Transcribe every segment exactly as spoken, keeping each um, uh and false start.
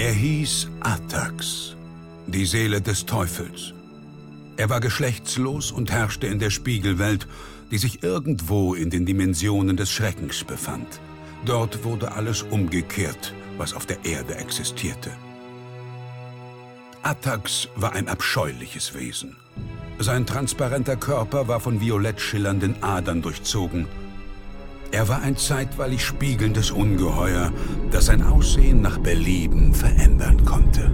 Er hieß Artax, die Seele des Teufels. Er war geschlechtslos und herrschte in der Spiegelwelt, die sich irgendwo in den Dimensionen des Schreckens befand. Dort wurde alles umgekehrt, was auf der Erde existierte. Artax war ein abscheuliches Wesen. Sein transparenter Körper war von violett schillernden Adern durchzogen. Er war ein zeitweilig spiegelndes Ungeheuer, das sein Aussehen nach Belieben verändern konnte.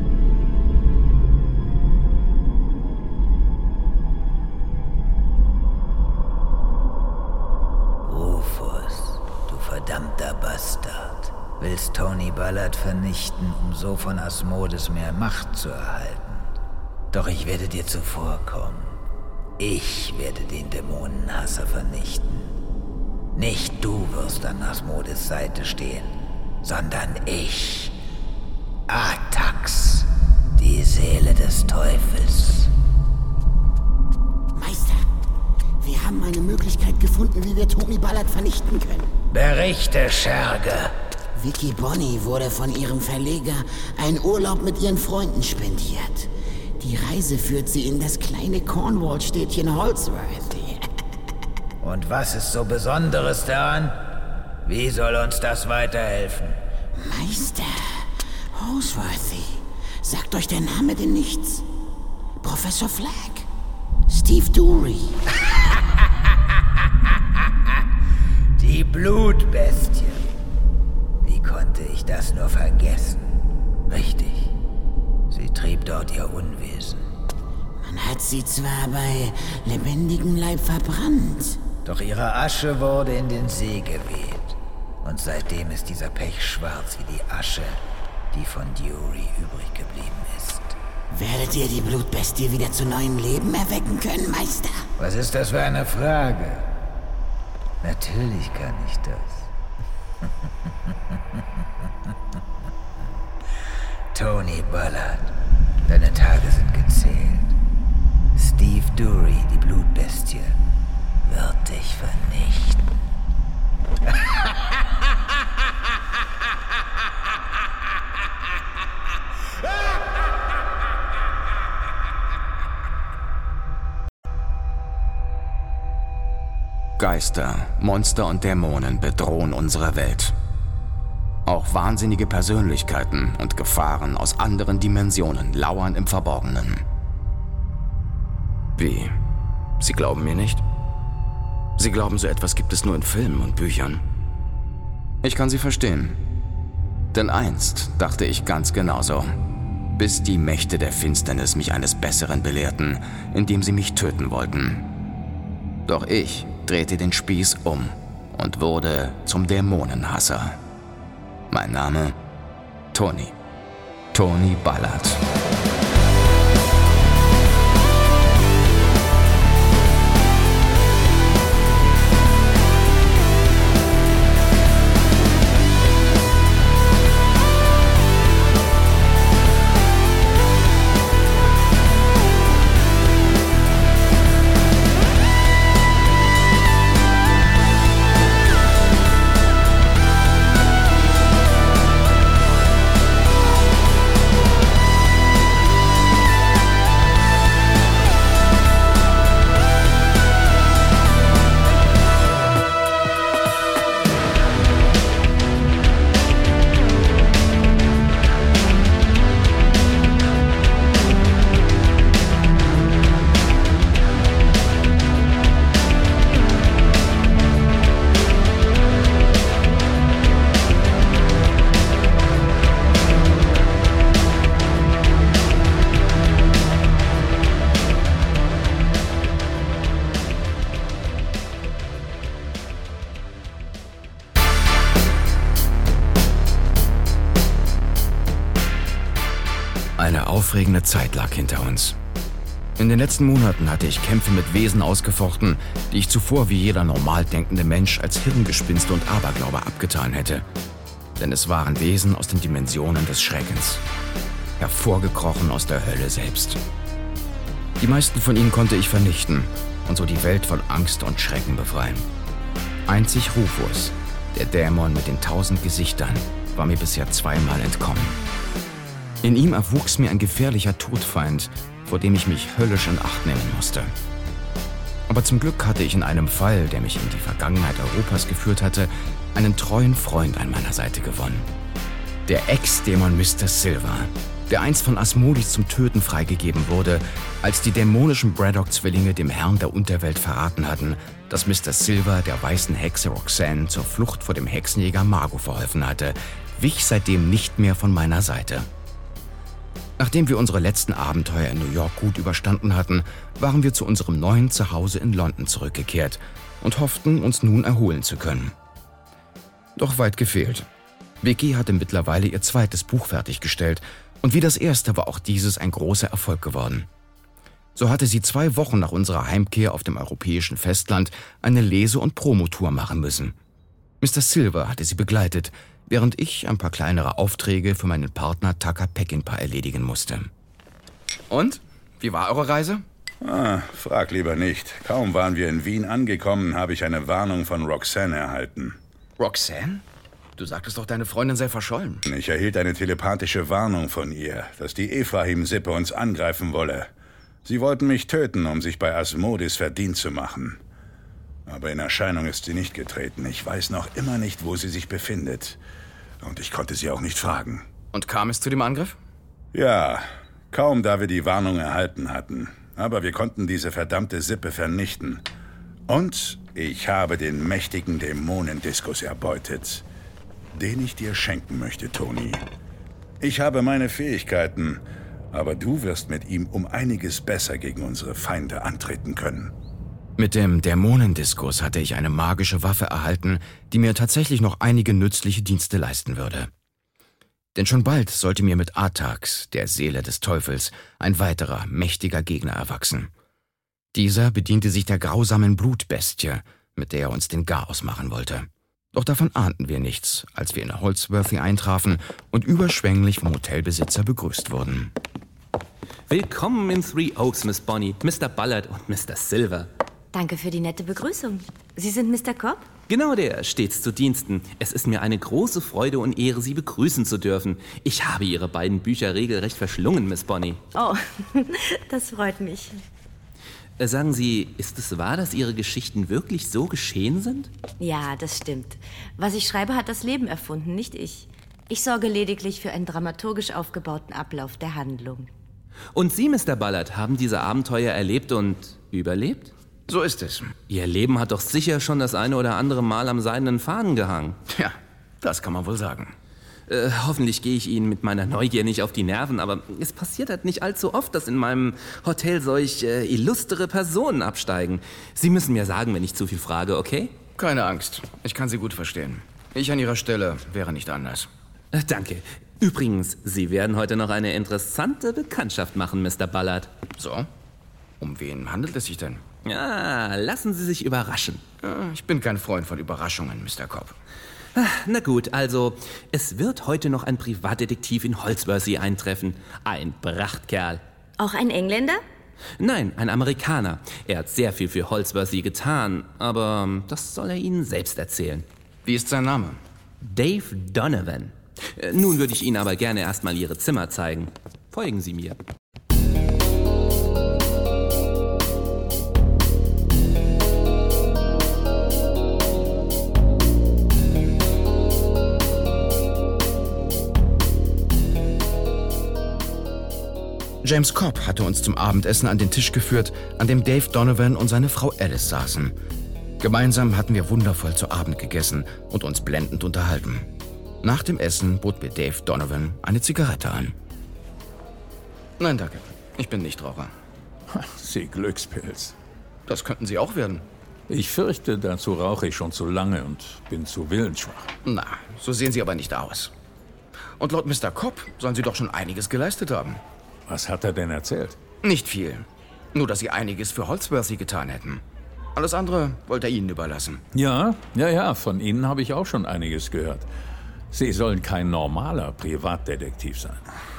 Rufus, du verdammter Bastard, willst Tony Ballard vernichten, um so von Asmodes mehr Macht zu erhalten. Doch ich werde dir zuvorkommen. Ich werde den Dämonenhasser vernichten. Nicht du wirst an Asmodes Seite stehen, sondern ich. Artax, die Seele des Teufels. Meister, wir haben eine Möglichkeit gefunden, wie wir Tony Ballard vernichten können. Berichte, Scherge. Vicky Bonny wurde von ihrem Verleger einen Urlaub mit ihren Freunden spendiert. Die Reise führt sie in das kleine Cornwall-Städtchen Holsworthy. Und was ist so Besonderes daran? Wie soll uns das weiterhelfen? Meister, Holsworthy. Sagt euch der Name denn nichts? Professor Flagg. Steve Dury. Die Blutbestie. Wie konnte ich das nur vergessen? Richtig. Sie trieb dort ihr Unwesen. Man hat sie zwar bei lebendigem Leib verbrannt. Doch ihre Asche wurde in den See geweht. Und seitdem ist dieser Pech schwarz wie die Asche, die von Dury übrig geblieben ist. Werdet ihr die Blutbestie wieder zu neuem Leben erwecken können, Meister? Was ist das für eine Frage? Natürlich kann ich das. Tony Ballard, deine Tage sind gezählt. Steve Dury, die Blutbestie, wird dich vernichten. Geister, Monster und Dämonen bedrohen unsere Welt. Auch wahnsinnige Persönlichkeiten und Gefahren aus anderen Dimensionen lauern im Verborgenen. Wie? Sie glauben mir nicht? Sie glauben, so etwas gibt es nur in Filmen und Büchern? Ich kann Sie verstehen. Denn einst dachte ich ganz genauso. Bis die Mächte der Finsternis mich eines Besseren belehrten, indem sie mich töten wollten. Doch ich drehte den Spieß um und wurde zum Dämonenhasser. Mein Name? Tony. Tony Ballard. Eine aufregende Zeit lag hinter uns. In den letzten Monaten hatte ich Kämpfe mit Wesen ausgefochten, die ich zuvor wie jeder normal denkende Mensch als Hirngespinste und Aberglaube abgetan hätte. Denn es waren Wesen aus den Dimensionen des Schreckens, hervorgekrochen aus der Hölle selbst. Die meisten von ihnen konnte ich vernichten und so die Welt von Angst und Schrecken befreien. Einzig Rufus, der Dämon mit den tausend Gesichtern, war mir bisher zweimal entkommen. In ihm erwuchs mir ein gefährlicher Todfeind, vor dem ich mich höllisch in Acht nehmen musste. Aber zum Glück hatte ich in einem Fall, der mich in die Vergangenheit Europas geführt hatte, einen treuen Freund an meiner Seite gewonnen. Der Ex-Dämon Mister Silver, der einst von Asmodis zum Töten freigegeben wurde, als die dämonischen Braddock-Zwillinge dem Herrn der Unterwelt verraten hatten, dass Mister Silver der weißen Hexe Roxanne zur Flucht vor dem Hexenjäger Margo verholfen hatte, wich seitdem nicht mehr von meiner Seite. Nachdem wir unsere letzten Abenteuer in New York gut überstanden hatten, waren wir zu unserem neuen Zuhause in London zurückgekehrt und hofften, uns nun erholen zu können. Doch weit gefehlt. Vicky hatte mittlerweile ihr zweites Buch fertiggestellt und wie das erste war auch dieses ein großer Erfolg geworden. So hatte sie zwei Wochen nach unserer Heimkehr auf dem europäischen Festland eine Lese- und Promotour machen müssen. Mister Silver hatte sie begleitet, während ich ein paar kleinere Aufträge für meinen Partner Tucker Peckinpah erledigen musste. Und? Wie war eure Reise? Ah, frag lieber nicht. Kaum waren wir in Wien angekommen, habe ich eine Warnung von Roxanne erhalten. Roxanne? Du sagtest doch, deine Freundin sei verschollen. Ich erhielt eine telepathische Warnung von ihr, dass die Ephraim-Sippe uns angreifen wolle. Sie wollten mich töten, um sich bei Asmodis verdient zu machen. Aber in Erscheinung ist sie nicht getreten. Ich weiß noch immer nicht, wo sie sich befindet. Und ich konnte sie auch nicht fragen. Und kam es zu dem Angriff? Ja, kaum da wir die Warnung erhalten hatten. Aber wir konnten diese verdammte Sippe vernichten. Und ich habe den mächtigen Dämonendiskus erbeutet, den ich dir schenken möchte, Tony. Ich habe meine Fähigkeiten, aber du wirst mit ihm um einiges besser gegen unsere Feinde antreten können. Mit dem Dämonendiskus hatte ich eine magische Waffe erhalten, die mir tatsächlich noch einige nützliche Dienste leisten würde. Denn schon bald sollte mir mit Artax, der Seele des Teufels, ein weiterer, mächtiger Gegner erwachsen. Dieser bediente sich der grausamen Blutbestie, mit der er uns den Garaus machen wollte. Doch davon ahnten wir nichts, als wir in Holsworthy eintrafen und überschwänglich vom Hotelbesitzer begrüßt wurden. Willkommen in Three Oaks, Miss Bonnie, Mister Ballard und Mister Silver. Danke für die nette Begrüßung. Sie sind Mister Cobb? Genau der, stets zu Diensten. Es ist mir eine große Freude und Ehre, Sie begrüßen zu dürfen. Ich habe Ihre beiden Bücher regelrecht verschlungen, Miss Bonnie. Oh, das freut mich. Äh, sagen Sie, ist es wahr, dass Ihre Geschichten wirklich so geschehen sind? Ja, das stimmt. Was ich schreibe, hat das Leben erfunden, nicht ich. Ich sorge lediglich für einen dramaturgisch aufgebauten Ablauf der Handlung. Und Sie, Mister Ballard, haben diese Abenteuer erlebt und überlebt? So ist es. Ihr Leben hat doch sicher schon das eine oder andere Mal am seidenen Faden gehangen. Ja, das kann man wohl sagen. Äh, hoffentlich gehe ich Ihnen mit meiner Neugier nicht auf die Nerven, aber es passiert halt nicht allzu oft, dass in meinem Hotel solch äh, illustre Personen absteigen. Sie müssen mir sagen, wenn ich zu viel frage, okay? Keine Angst, ich kann Sie gut verstehen. Ich an Ihrer Stelle wäre nicht anders. Äh, danke. Übrigens, Sie werden heute noch eine interessante Bekanntschaft machen, Mister Ballard. So? Um wen handelt es sich denn? Ja, lassen Sie sich überraschen. Ja, ich bin kein Freund von Überraschungen, Mister Cobb. Na gut, also, es wird heute noch ein Privatdetektiv in Holsworthy eintreffen. Ein Prachtkerl. Auch ein Engländer? Nein, ein Amerikaner. Er hat sehr viel für Holsworthy getan, aber das soll er Ihnen selbst erzählen. Wie ist sein Name? Dave Donovan. Äh, nun würde ich Ihnen aber gerne erstmal Ihre Zimmer zeigen. Folgen Sie mir. James Cobb hatte uns zum Abendessen an den Tisch geführt, an dem Dave Donovan und seine Frau Alice saßen. Gemeinsam hatten wir wundervoll zu Abend gegessen und uns blendend unterhalten. Nach dem Essen bot mir Dave Donovan eine Zigarette an. Nein, danke. Ich bin Nichtraucher. Sie Glückspilz. Das könnten Sie auch werden. Ich fürchte, dazu rauche ich schon zu lange und bin zu willensschwach. Na, so sehen Sie aber nicht aus. Und laut Mister Cobb sollen Sie doch schon einiges geleistet haben. Was hat er denn erzählt? Nicht viel. Nur, dass Sie einiges für Holsworthy getan hätten. Alles andere wollte er Ihnen überlassen. Ja, ja, ja, von Ihnen habe ich auch schon einiges gehört. Sie sollen kein normaler Privatdetektiv sein.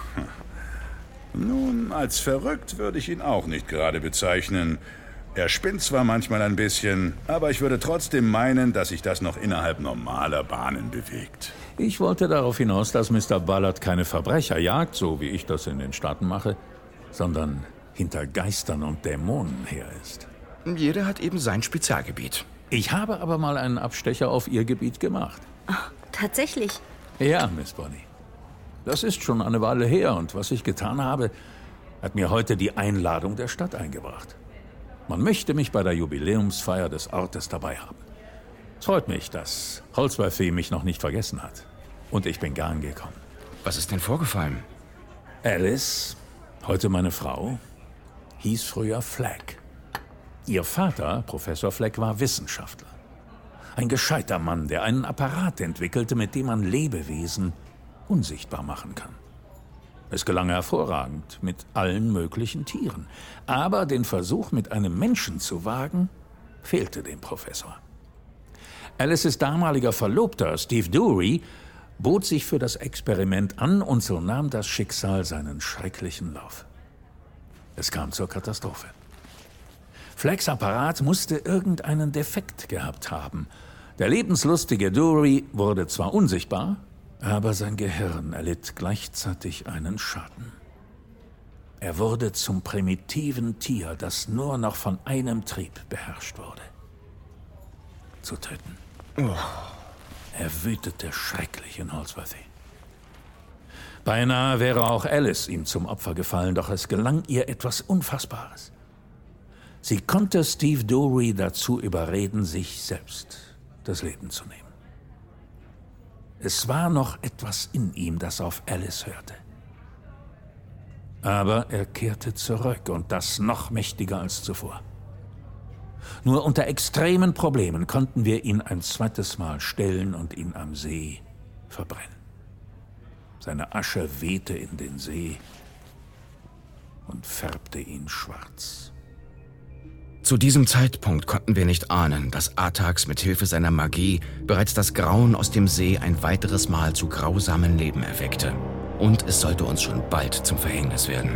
Nun, als verrückt würde ich ihn auch nicht gerade bezeichnen. Er spinnt zwar manchmal ein bisschen, aber ich würde trotzdem meinen, dass sich das noch innerhalb normaler Bahnen bewegt. Ich wollte darauf hinaus, dass Mister Ballard keine Verbrecher jagt, so wie ich das in den Staaten mache, sondern hinter Geistern und Dämonen her ist. Jeder hat eben sein Spezialgebiet. Ich habe aber mal einen Abstecher auf Ihr Gebiet gemacht. Oh, tatsächlich? Ja, Miss Bonny. Das ist schon eine Weile her und was ich getan habe, hat mir heute die Einladung der Stadt eingebracht. Man möchte mich bei der Jubiläumsfeier des Ortes dabei haben. Es freut mich, dass Holsworthy mich noch nicht vergessen hat. Und ich bin gern gekommen. Was ist denn vorgefallen? Alice, heute meine Frau, hieß früher Flagg. Ihr Vater, Professor Flagg, war Wissenschaftler. Ein gescheiter Mann, der einen Apparat entwickelte, mit dem man Lebewesen unsichtbar machen kann. Es gelang hervorragend mit allen möglichen Tieren. Aber den Versuch, mit einem Menschen zu wagen, fehlte dem Professor. Alices damaliger Verlobter, Steve Dury, bot sich für das Experiment an und so nahm das Schicksal seinen schrecklichen Lauf. Es kam zur Katastrophe. Flaggs Apparat musste irgendeinen Defekt gehabt haben. Der lebenslustige Dury wurde zwar unsichtbar, aber sein Gehirn erlitt gleichzeitig einen Schaden. Er wurde zum primitiven Tier, das nur noch von einem Trieb beherrscht wurde: zu töten. Oh. Er wütete schrecklich in Holsworthy. Beinahe wäre auch Alice ihm zum Opfer gefallen, doch es gelang ihr etwas Unfassbares. Sie konnte Steve Dury dazu überreden, sich selbst das Leben zu nehmen. Es war noch etwas in ihm, das auf Alice hörte. Aber er kehrte zurück, und das noch mächtiger als zuvor. Nur unter extremen Problemen konnten wir ihn ein zweites Mal stellen und ihn am See verbrennen. Seine Asche wehte in den See und färbte ihn schwarz. Zu diesem Zeitpunkt konnten wir nicht ahnen, dass Artax mit Hilfe seiner Magie bereits das Grauen aus dem See ein weiteres Mal zu grausamen Leben erweckte. Und es sollte uns schon bald zum Verhängnis werden.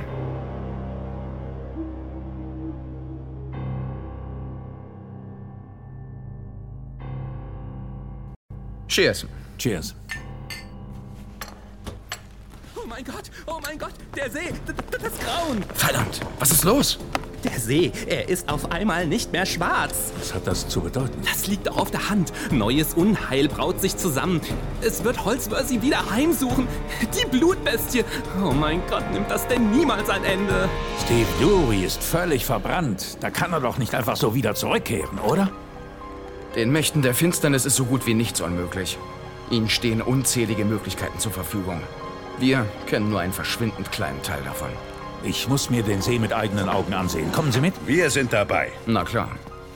Cheers. Cheers. Oh mein Gott, oh mein Gott, der See, das, das Grauen. Verdammt, was ist los? Der See, er ist auf einmal nicht mehr schwarz. Was hat das zu bedeuten? Das liegt doch auf der Hand. Neues Unheil braut sich zusammen. Es wird Holsworthy wieder heimsuchen. Die Blutbestie. Oh mein Gott, nimmt das denn niemals ein Ende? Steve Dury ist völlig verbrannt. Da kann er doch nicht einfach so wieder zurückkehren, oder? Den Mächten der Finsternis ist so gut wie nichts unmöglich. Ihnen stehen unzählige Möglichkeiten zur Verfügung. Wir kennen nur einen verschwindend kleinen Teil davon. Ich muss mir den See mit eigenen Augen ansehen. Kommen Sie mit? Wir sind dabei. Na klar.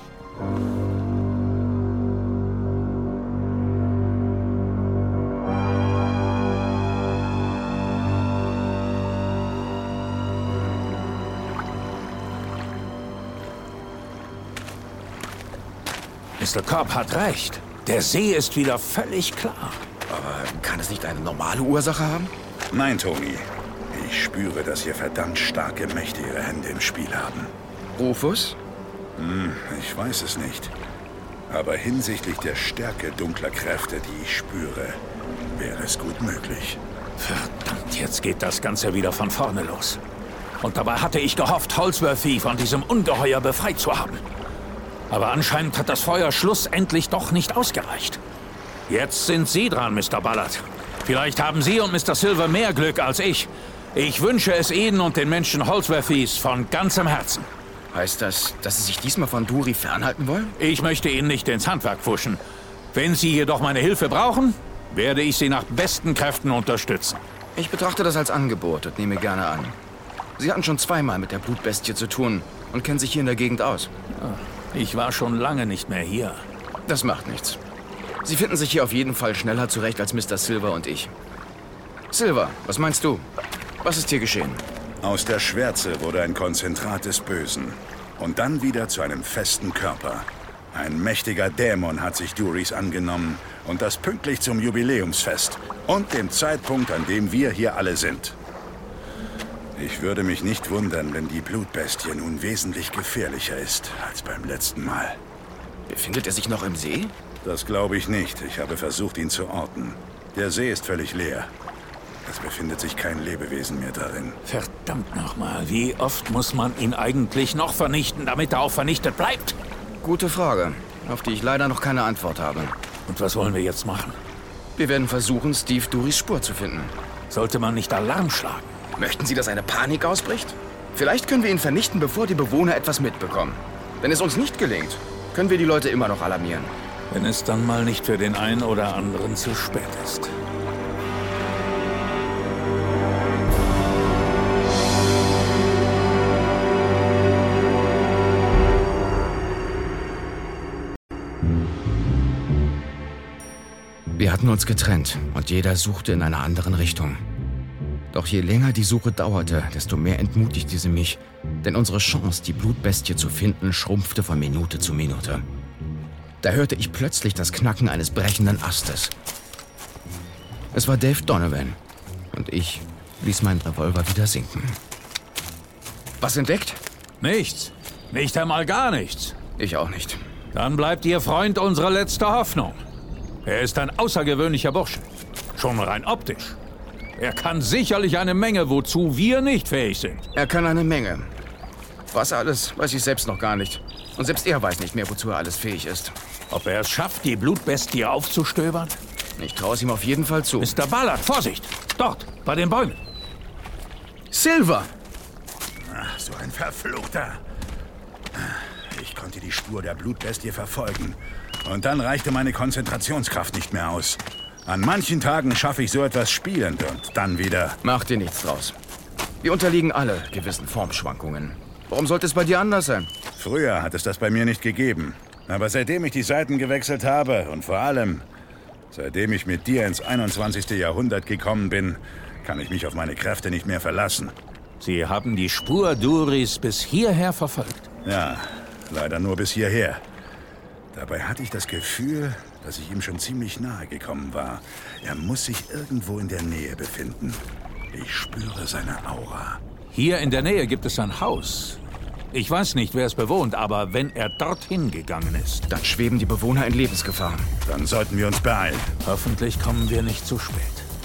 Mister Cobb hat recht. Der See ist wieder völlig klar. Aber kann es nicht eine normale Ursache haben? Nein, Tony. Ich spüre, dass hier verdammt starke Mächte ihre Hände im Spiel haben. Rufus? Hm, ich weiß es nicht. Aber hinsichtlich der Stärke dunkler Kräfte, die ich spüre, wäre es gut möglich. Verdammt, jetzt geht das Ganze wieder von vorne los. Und dabei hatte ich gehofft, Holsworthy von diesem Ungeheuer befreit zu haben. Aber anscheinend hat das Feuer schlussendlich doch nicht ausgereicht. Jetzt sind Sie dran, Mister Ballard. Vielleicht haben Sie und Mister Silver mehr Glück als ich. Ich wünsche es Ihnen und den Menschen Holsworthys von ganzem Herzen. Heißt das, dass Sie sich diesmal von Dury fernhalten wollen? Ich möchte Ihnen nicht ins Handwerk pfuschen. Wenn Sie jedoch meine Hilfe brauchen, werde ich Sie nach besten Kräften unterstützen. Ich betrachte das als Angebot und nehme gerne an. Sie hatten schon zweimal mit der Blutbestie zu tun und kennen sich hier in der Gegend aus. Ich war schon lange nicht mehr hier. Das macht nichts. Sie finden sich hier auf jeden Fall schneller zurecht als Mister Silver und ich. Silver, was meinst du? Was ist hier geschehen? Aus der Schwärze wurde ein Konzentrat des Bösen. Und dann wieder zu einem festen Körper. Ein mächtiger Dämon hat sich Durys angenommen. Und das pünktlich zum Jubiläumsfest. Und dem Zeitpunkt, an dem wir hier alle sind. Ich würde mich nicht wundern, wenn die Blutbestie nun wesentlich gefährlicher ist als beim letzten Mal. Befindet er sich noch im See? Das glaube ich nicht. Ich habe versucht, ihn zu orten. Der See ist völlig leer. Es befindet sich kein Lebewesen mehr darin. Verdammt nochmal, wie oft muss man ihn eigentlich noch vernichten, damit er auch vernichtet bleibt? Gute Frage, auf die ich leider noch keine Antwort habe. Und was wollen wir jetzt machen? Wir werden versuchen, Steve Durys Spur zu finden. Sollte man nicht Alarm schlagen? Möchten Sie, dass eine Panik ausbricht? Vielleicht können wir ihn vernichten, bevor die Bewohner etwas mitbekommen. Wenn es uns nicht gelingt, können wir die Leute immer noch alarmieren. Wenn es dann mal nicht für den einen oder anderen zu spät ist. Wir hatten uns getrennt und jeder suchte in einer anderen Richtung. Doch je länger die Suche dauerte, desto mehr entmutigte sie mich, denn unsere Chance, die Blutbestie zu finden, schrumpfte von Minute zu Minute. Da hörte ich plötzlich das Knacken eines brechenden Astes. Es war Dave Donovan und ich ließ meinen Revolver wieder sinken. Was entdeckt? Nichts. Nicht einmal gar nichts. Ich auch nicht. Dann bleibt Ihr Freund unsere letzte Hoffnung. Er ist ein außergewöhnlicher Bursche. Schon rein optisch. Er kann sicherlich eine Menge, wozu wir nicht fähig sind. Er kann eine Menge. Was alles, weiß ich selbst noch gar nicht. Und selbst er weiß nicht mehr, wozu er alles fähig ist. Ob er es schafft, die Blutbestie aufzustöbern? Ich traue es ihm auf jeden Fall zu. Mister Ballard, Vorsicht! Dort, bei den Bäumen. Silver! Ach, so ein Verfluchter. Ich konnte die Spur der Blutbestie verfolgen. Und dann reichte meine Konzentrationskraft nicht mehr aus. An manchen Tagen schaffe ich so etwas spielend und dann wieder... Mach dir nichts draus. Wir unterliegen alle gewissen Formschwankungen. Warum sollte es bei dir anders sein? Früher hat es das bei mir nicht gegeben. Aber seitdem ich die Seiten gewechselt habe und vor allem, seitdem ich mit dir ins einundzwanzigste Jahrhundert gekommen bin, kann ich mich auf meine Kräfte nicht mehr verlassen. Sie haben die Spur Durys bis hierher verfolgt? Ja, leider nur bis hierher. Dabei hatte ich das Gefühl, dass ich ihm schon ziemlich nahe gekommen war. Er muss sich irgendwo in der Nähe befinden. Ich spüre seine Aura. Hier in der Nähe gibt es ein Haus. Ich weiß nicht, wer es bewohnt, aber wenn er dorthin gegangen ist... Dann schweben die Bewohner in Lebensgefahr. Dann sollten wir uns beeilen. Hoffentlich kommen wir nicht zu spät.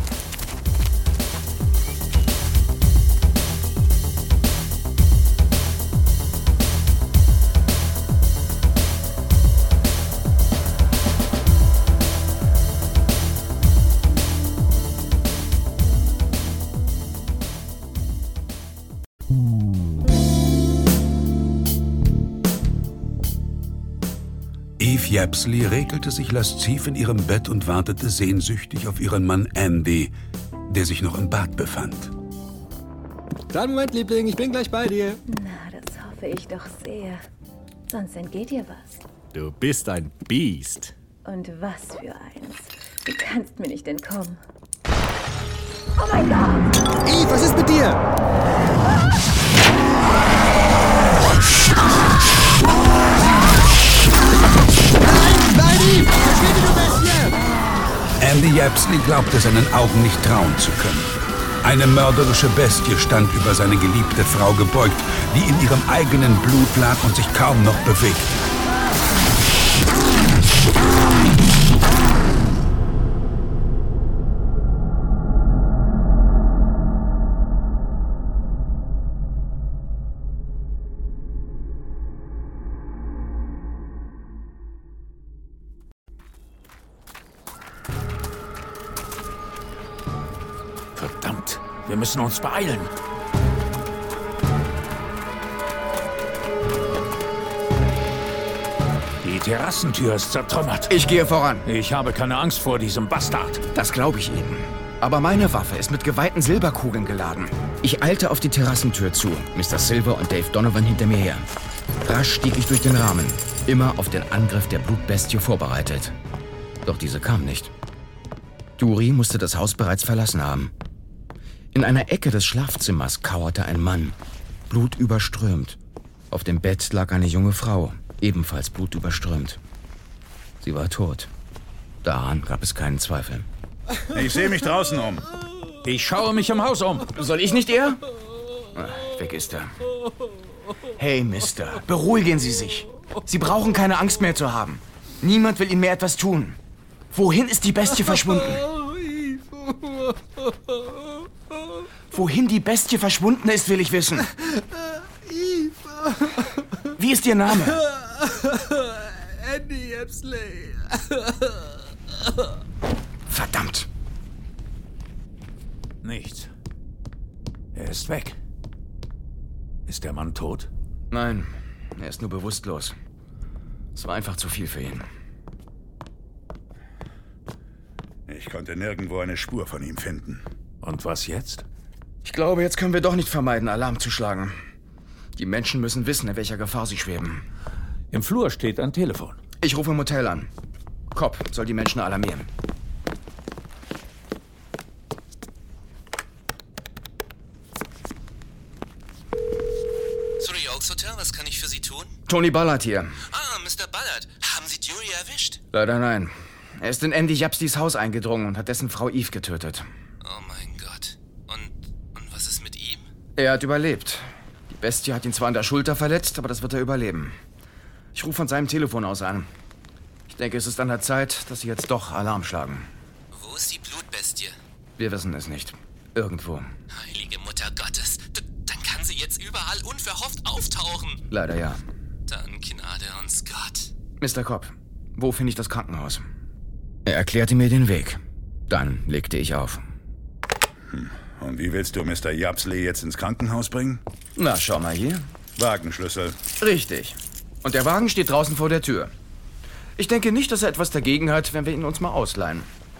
Eve Yapsley regelte sich lasziv in ihrem Bett und wartete sehnsüchtig auf ihren Mann Andy, der sich noch im Bad befand. Kleinen Moment, Liebling, ich bin gleich bei dir. Na, das hoffe ich doch sehr. Sonst entgeht dir was. Du bist ein Biest. Und was für eins. Du kannst mir nicht entkommen. Oh mein Gott! Eve, was ist mit dir? Nein, nein, Eve! Verschwinde, du Bestie! Andy Yapsley glaubte seinen Augen nicht trauen zu können. Eine mörderische Bestie stand über seine geliebte Frau gebeugt, die in ihrem eigenen Blut lag und sich kaum noch bewegte. Verdammt, wir müssen uns beeilen. Die Terrassentür ist zertrümmert. Ich gehe voran. Ich habe keine Angst vor diesem Bastard. Das glaube ich Ihnen. Aber meine Waffe ist mit geweihten Silberkugeln geladen. Ich eilte auf die Terrassentür zu, Mister Silver und Dave Donovan hinter mir her. Rasch stieg ich durch den Rahmen, immer auf den Angriff der Blutbestie vorbereitet. Doch diese kam nicht. Dury musste das Haus bereits verlassen haben. In einer Ecke des Schlafzimmers kauerte ein Mann, blutüberströmt. Auf dem Bett lag eine junge Frau, ebenfalls blutüberströmt. Sie war tot. Daran gab es keinen Zweifel. Ich sehe mich draußen um. Ich schaue mich im Haus um. Soll ich nicht eher? Ach, weg ist er. Hey, Mister, beruhigen Sie sich. Sie brauchen keine Angst mehr zu haben. Niemand will Ihnen mehr etwas tun. Wohin ist die Bestie verschwunden? Wohin die Bestie verschwunden ist, will ich wissen. Eve. Wie ist Ihr Name? Andy Yapsley. Verdammt. Nichts. Er ist weg. Ist der Mann tot? Nein, er ist nur bewusstlos. Es war einfach zu viel für ihn. Ich konnte nirgendwo eine Spur von ihm finden. Und was jetzt? Ich glaube, jetzt können wir doch nicht vermeiden, Alarm zu schlagen. Die Menschen müssen wissen, in welcher Gefahr sie schweben. Im Flur steht ein Telefon. Ich rufe im Hotel an. Cobb soll die Menschen alarmieren. Three Oaks Hotel, was kann ich für Sie tun? Tony Ballard hier. Ah, Mister Ballard. Haben Sie Dury erwischt? Leider nein. Er ist in Andy Yapsleys Haus eingedrungen und hat dessen Frau Eve getötet. Oh mein Gott. Und, und was ist mit ihm? Er hat überlebt. Die Bestie hat ihn zwar an der Schulter verletzt, aber das wird er überleben. Ich rufe von seinem Telefon aus an. Ich denke, es ist an der Zeit, dass Sie jetzt doch Alarm schlagen. Wo ist die Blutbestie? Wir wissen es nicht. Irgendwo. Heilige Mutter Gottes. D- dann kann sie jetzt überall unverhofft auftauchen. Leider ja. Dann gnade uns Gott. Mister Cobb, wo finde ich das Krankenhaus? Er erklärte mir den Weg. Dann legte ich auf. Hm. Und wie willst du Mister Yapsley jetzt ins Krankenhaus bringen? Na, schau mal hier. Wagenschlüssel. Richtig. Und der Wagen steht draußen vor der Tür. Ich denke nicht, dass er etwas dagegen hat, wenn wir ihn uns mal ausleihen.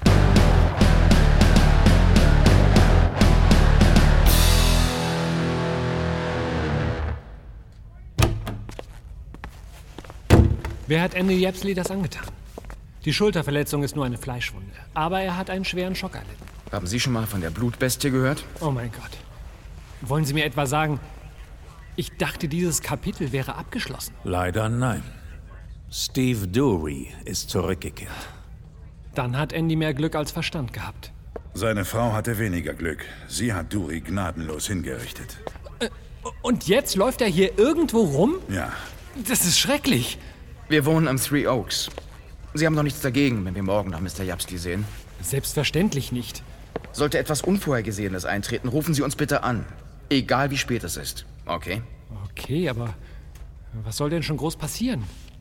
Wer hat Andy Yapsley das angetan? Die Schulterverletzung ist nur eine Fleischwunde, aber er hat einen schweren Schock erlitten. Haben Sie schon mal von der Blutbestie gehört? Oh mein Gott. Wollen Sie mir etwa sagen, ich dachte, dieses Kapitel wäre abgeschlossen? Leider nein. Steve Dury ist zurückgekehrt. Dann hat Andy mehr Glück als Verstand gehabt. Seine Frau hatte weniger Glück. Sie hat Dury gnadenlos hingerichtet. Äh, und jetzt läuft er hier irgendwo rum? Ja. Das ist schrecklich. Wir wohnen am Three Oaks. Sie haben doch nichts dagegen, wenn wir morgen nach Mister Yapsley sehen? Selbstverständlich nicht. Sollte etwas Unvorhergesehenes eintreten, rufen Sie uns bitte an. Egal wie spät es ist. Okay? Okay, aber was soll denn schon groß passieren?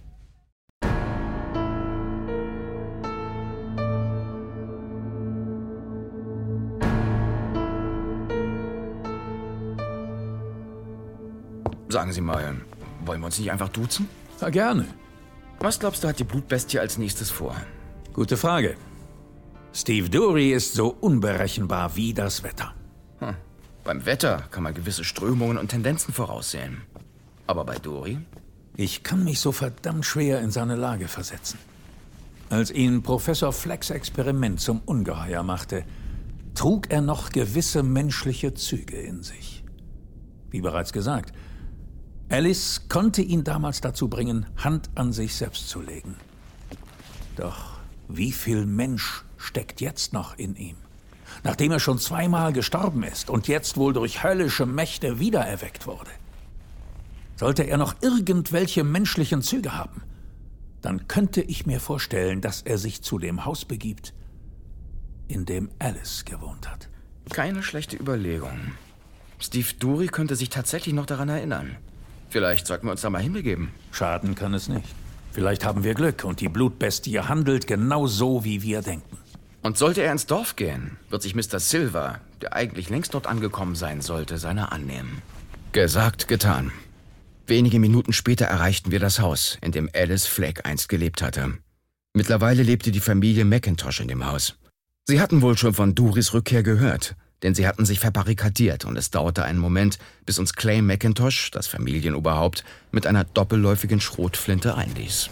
Sagen Sie mal, wollen wir uns nicht einfach duzen? Ja, gerne. Was glaubst du, hat die Blutbestie als nächstes vor? Gute Frage. Steve Dury ist so unberechenbar wie das Wetter. Hm. Beim Wetter kann man gewisse Strömungen und Tendenzen voraussehen. Aber bei Dury? Ich kann mich so verdammt schwer in seine Lage versetzen. Als ihn Professor Flecks Experiment zum Ungeheuer machte, trug er noch gewisse menschliche Züge in sich. Wie bereits gesagt, Alice konnte ihn damals dazu bringen, Hand an sich selbst zu legen. Doch wie viel Mensch steckt jetzt noch in ihm? Nachdem er schon zweimal gestorben ist und jetzt wohl durch höllische Mächte wiedererweckt wurde. Sollte er noch irgendwelche menschlichen Züge haben, dann könnte ich mir vorstellen, dass er sich zu dem Haus begibt, in dem Alice gewohnt hat. Keine schlechte Überlegung. Steve Dury könnte sich tatsächlich noch daran erinnern. Vielleicht sollten wir uns da mal hinbegeben. Schaden kann es nicht. Vielleicht haben wir Glück und die Blutbestie handelt genau so, wie wir denken. Und sollte er ins Dorf gehen, wird sich Mister Silver, der eigentlich längst dort angekommen sein sollte, seiner annehmen. Gesagt, getan. Wenige Minuten später erreichten wir das Haus, in dem Alice Fleck einst gelebt hatte. Mittlerweile lebte die Familie McIntosh in dem Haus. Sie hatten wohl schon von Durys Rückkehr gehört, denn sie hatten sich verbarrikadiert und es dauerte einen Moment, bis uns Clay McIntosh, das Familienoberhaupt, mit einer doppelläufigen Schrotflinte einließ.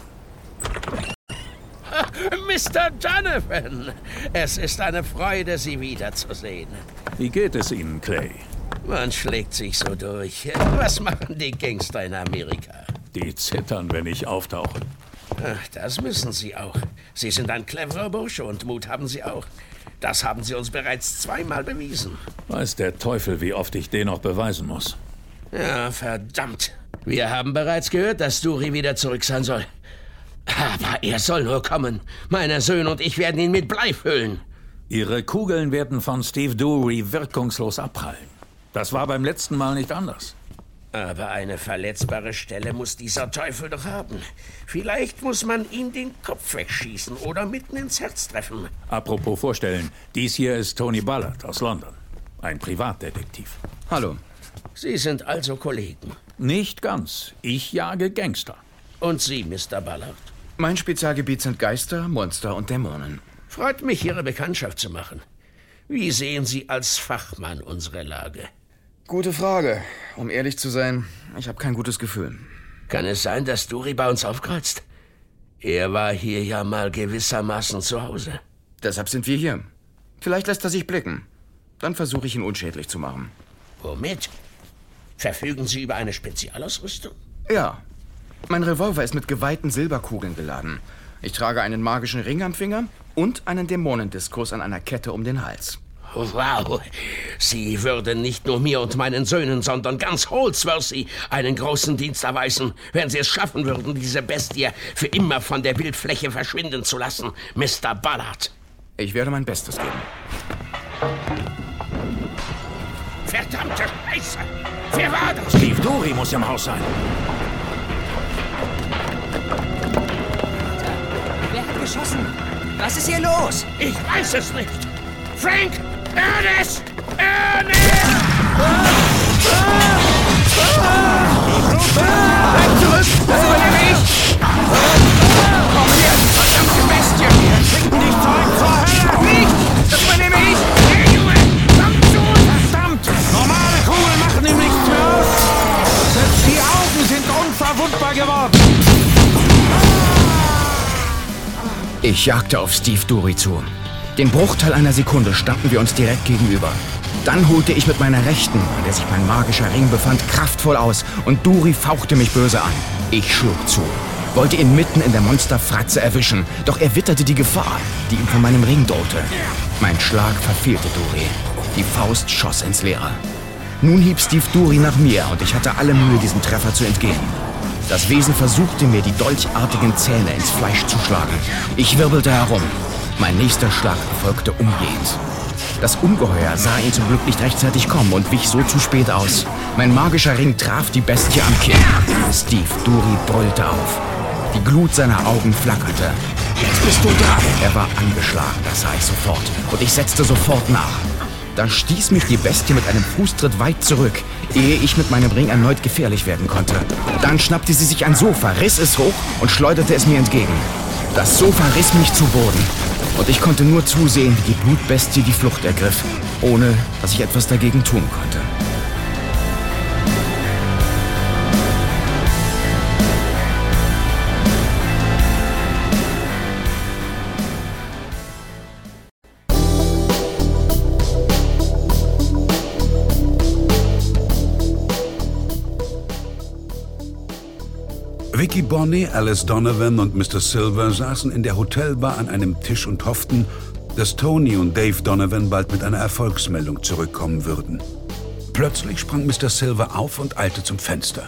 Mister Donovan, es ist eine Freude, Sie wiederzusehen. Wie geht es Ihnen, Clay? Man schlägt sich so durch. Was machen die Gangster in Amerika? Die zittern, wenn ich auftauche. Ach, das müssen Sie auch. Sie sind ein cleverer Bursche und Mut haben Sie auch. Das haben Sie uns bereits zweimal bewiesen. Weiß der Teufel, wie oft ich den noch beweisen muss. Ja, verdammt. Wir haben bereits gehört, dass Dury wieder zurück sein soll. Aber er soll nur kommen. Meine Söhne und ich werden ihn mit Blei füllen. Ihre Kugeln werden von Steve Dury wirkungslos abprallen. Das war beim letzten Mal nicht anders. Aber eine verletzbare Stelle muss dieser Teufel doch haben. Vielleicht muss man ihm den Kopf wegschießen oder mitten ins Herz treffen. Apropos vorstellen, dies hier ist Tony Ballard aus London. Ein Privatdetektiv. Hallo. Sie sind also Kollegen? Nicht ganz. Ich jage Gangster. Und Sie, Mister Ballard? Mein Spezialgebiet sind Geister, Monster und Dämonen. Freut mich, Ihre Bekanntschaft zu machen. Wie sehen Sie als Fachmann unsere Lage? Gute Frage. Um ehrlich zu sein, ich habe kein gutes Gefühl. Kann es sein, dass Duri bei uns aufkreuzt? Er war hier ja mal gewissermaßen zu Hause. Deshalb sind wir hier. Vielleicht lässt er sich blicken. Dann versuche ich ihn unschädlich zu machen. Womit? Verfügen Sie über eine Spezialausrüstung? Ja. Mein Revolver ist mit geweihten Silberkugeln geladen. Ich trage einen magischen Ring am Finger und einen Dämonendiskus an einer Kette um den Hals. Wow, Sie würden nicht nur mir und meinen Söhnen, sondern ganz Holsworthy einen großen Dienst erweisen, wenn Sie es schaffen würden, diese Bestie für immer von der Bildfläche verschwinden zu lassen, Mister Ballard. Ich werde mein Bestes geben. Verdammte Scheiße! Wer war das? Steve Duri muss im Haus sein. Wer hat geschossen? Was ist hier los? Ich weiß es nicht. Frank! Ernest! Ernest! Bleib zurück! Das übernehme ich! Komm her, verdammte Bestie! Wir schicken dich zurück zur Hölle! Nicht! Das übernehme ich! Hey, Junge! Komm zu uns! Verdammt! Normale Kugeln machen ihm nichts mehr aus! Selbst die Augen sind unverwundbar geworden! Ich jagte auf Steve Duri zu. Den Bruchteil einer Sekunde standen wir uns direkt gegenüber. Dann holte ich mit meiner Rechten, an der sich mein magischer Ring befand, kraftvoll aus und Duri fauchte mich böse an. Ich schlug zu, wollte ihn mitten in der Monsterfratze erwischen, doch er witterte die Gefahr, die ihm von meinem Ring drohte. Mein Schlag verfehlte Duri. Die Faust schoss ins Leere. Nun hieb Steve Duri nach mir und ich hatte alle Mühe, diesem Treffer zu entgehen. Das Wesen versuchte mir, die dolchartigen Zähne ins Fleisch zu schlagen. Ich wirbelte herum. Mein nächster Schlag erfolgte umgehend. Das Ungeheuer sah ihn zum Glück nicht rechtzeitig kommen und wich so zu spät aus. Mein magischer Ring traf die Bestie am Kinn. Steve Duri brüllte auf. Die Glut seiner Augen flackerte. Jetzt bist du dran! Er war angeschlagen, das sah ich sofort. Und ich setzte sofort nach. Da stieß mich die Bestie mit einem Fußtritt weit zurück, ehe ich mit meinem Ring erneut gefährlich werden konnte. Dann schnappte sie sich ein Sofa, riss es hoch und schleuderte es mir entgegen. Das Sofa riss mich zu Boden. Und ich konnte nur zusehen, wie die Blutbestie die Flucht ergriff, ohne dass ich etwas dagegen tun konnte. Vicky Bonney, Alice Donovan und Mister Silver saßen in der Hotelbar an einem Tisch und hofften, dass Tony und Dave Donovan bald mit einer Erfolgsmeldung zurückkommen würden. Plötzlich sprang Mister Silver auf und eilte zum Fenster.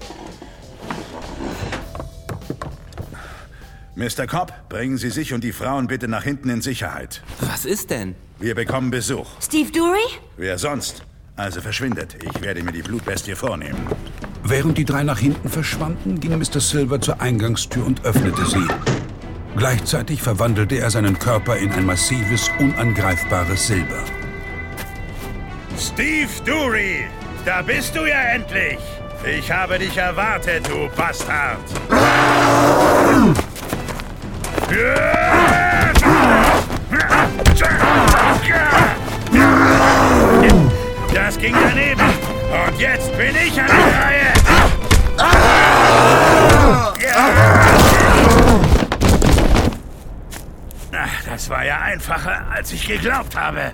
Mister Cobb, bringen Sie sich und die Frauen bitte nach hinten in Sicherheit. Was ist denn? Wir bekommen Besuch. Steve Duri? Wer sonst? Also verschwindet. Ich werde mir die Blutbestie vornehmen. Während die drei nach hinten verschwanden, ging Mister Silver zur Eingangstür und öffnete sie. Gleichzeitig verwandelte er seinen Körper in ein massives, unangreifbares Silber. Steve Duri, da bist du ja endlich. Ich habe dich erwartet, du Bastard. Das ging daneben. Und jetzt bin ich an der Reihe. Ach, das war ja einfacher, als ich geglaubt habe.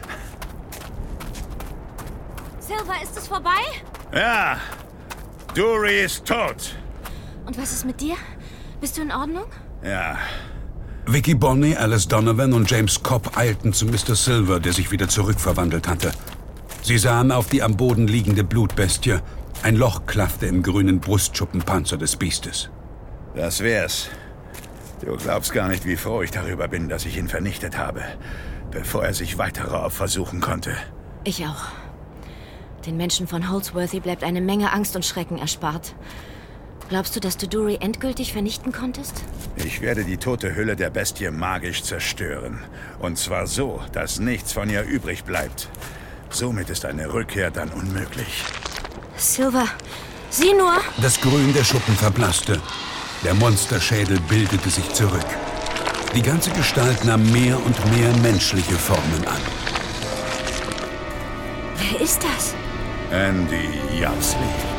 Silver, ist es vorbei? Ja, Duri ist tot. Und was ist mit dir? Bist du in Ordnung? Ja. Vicky Bonney, Alice Donovan und James Cobb eilten zu Mister Silver, der sich wieder zurückverwandelt hatte. Sie sahen auf die am Boden liegende Blutbestie. Ein Loch klaffte im grünen Brustschuppenpanzer des Biestes. Das wär's. Du glaubst gar nicht, wie froh ich darüber bin, dass ich ihn vernichtet habe, bevor er sich weitere Opfer suchen konnte. Ich auch. Den Menschen von Holsworthy bleibt eine Menge Angst und Schrecken erspart. Glaubst du, dass du Dury endgültig vernichten konntest? Ich werde die tote Hülle der Bestie magisch zerstören. Und zwar so, dass nichts von ihr übrig bleibt. Somit ist eine Rückkehr dann unmöglich. Silver, sieh nur! Das Grün der Schuppen verblasste. Der Monsterschädel bildete sich zurück. Die ganze Gestalt nahm mehr und mehr menschliche Formen an. Wer ist das? Andy Yapsley.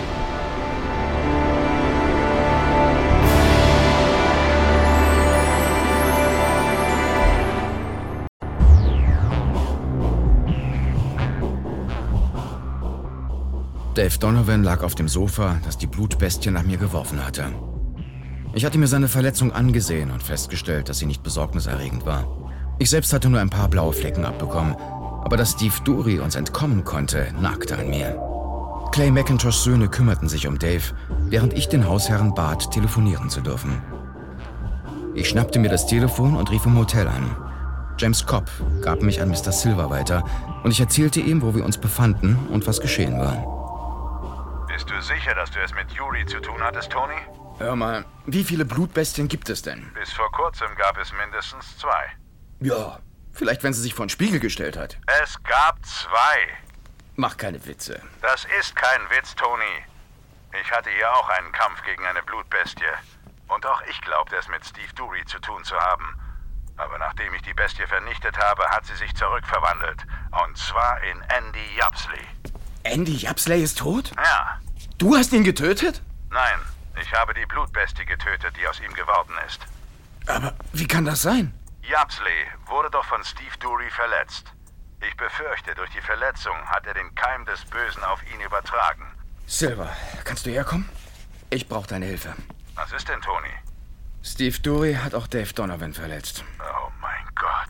Dave Donovan lag auf dem Sofa, das die Blutbestie nach mir geworfen hatte. Ich hatte mir seine Verletzung angesehen und festgestellt, dass sie nicht besorgniserregend war. Ich selbst hatte nur ein paar blaue Flecken abbekommen, aber dass Steve Dury uns entkommen konnte, nagte an mir. Clay McIntoshs Söhne kümmerten sich um Dave, während ich den Hausherrn bat, telefonieren zu dürfen. Ich schnappte mir das Telefon und rief im Hotel an. James Cobb gab mich an Mister Silver weiter und ich erzählte ihm, wo wir uns befanden und was geschehen war. Bist du sicher, dass du es mit Dury zu tun hattest, Tony? Hör mal, wie viele Blutbestien gibt es denn? Bis vor kurzem gab es mindestens zwei. Ja, vielleicht wenn sie sich vor den Spiegel gestellt hat. Es gab zwei. Mach keine Witze. Das ist kein Witz, Tony. Ich hatte hier auch einen Kampf gegen eine Blutbestie. Und auch ich glaubte es mit Steve Dury zu tun zu haben. Aber nachdem ich die Bestie vernichtet habe, hat sie sich zurückverwandelt. Und zwar in Andy Yapsley. Andy Yapsley ist tot? Ja. Du hast ihn getötet? Nein, ich habe die Blutbestie getötet, die aus ihm geworden ist. Aber wie kann das sein? Yapsley wurde doch von Steve Dury verletzt. Ich befürchte, durch die Verletzung hat er den Keim des Bösen auf ihn übertragen. Silver, kannst du herkommen? Ich brauche deine Hilfe. Was ist denn, Tony? Steve Dury hat auch Dave Donovan verletzt. Oh mein Gott.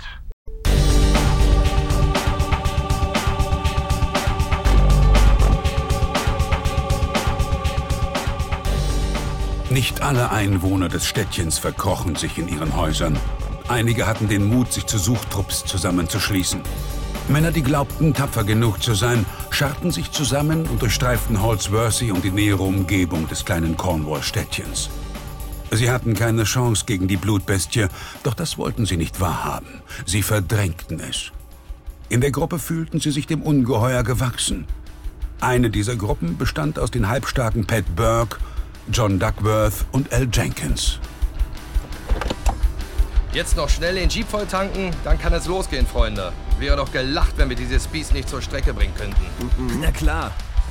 Nicht alle Einwohner des Städtchens verkrochen sich in ihren Häusern. Einige hatten den Mut, sich zu Suchtrupps zusammenzuschließen. Männer, die glaubten, tapfer genug zu sein, scharten sich zusammen und durchstreiften Holsworthy und die nähere Umgebung des kleinen Cornwall-Städtchens. Sie hatten keine Chance gegen die Blutbestie, doch das wollten sie nicht wahrhaben. Sie verdrängten es. In der Gruppe fühlten sie sich dem Ungeheuer gewachsen. Eine dieser Gruppen bestand aus den halbstarken Pat Burke, John Duckworth und Al Jenkins. Jetzt noch schnell den Jeep voll tanken, dann kann es losgehen, Freunde. Wäre doch gelacht, wenn wir dieses Biest nicht zur Strecke bringen könnten. Na klar.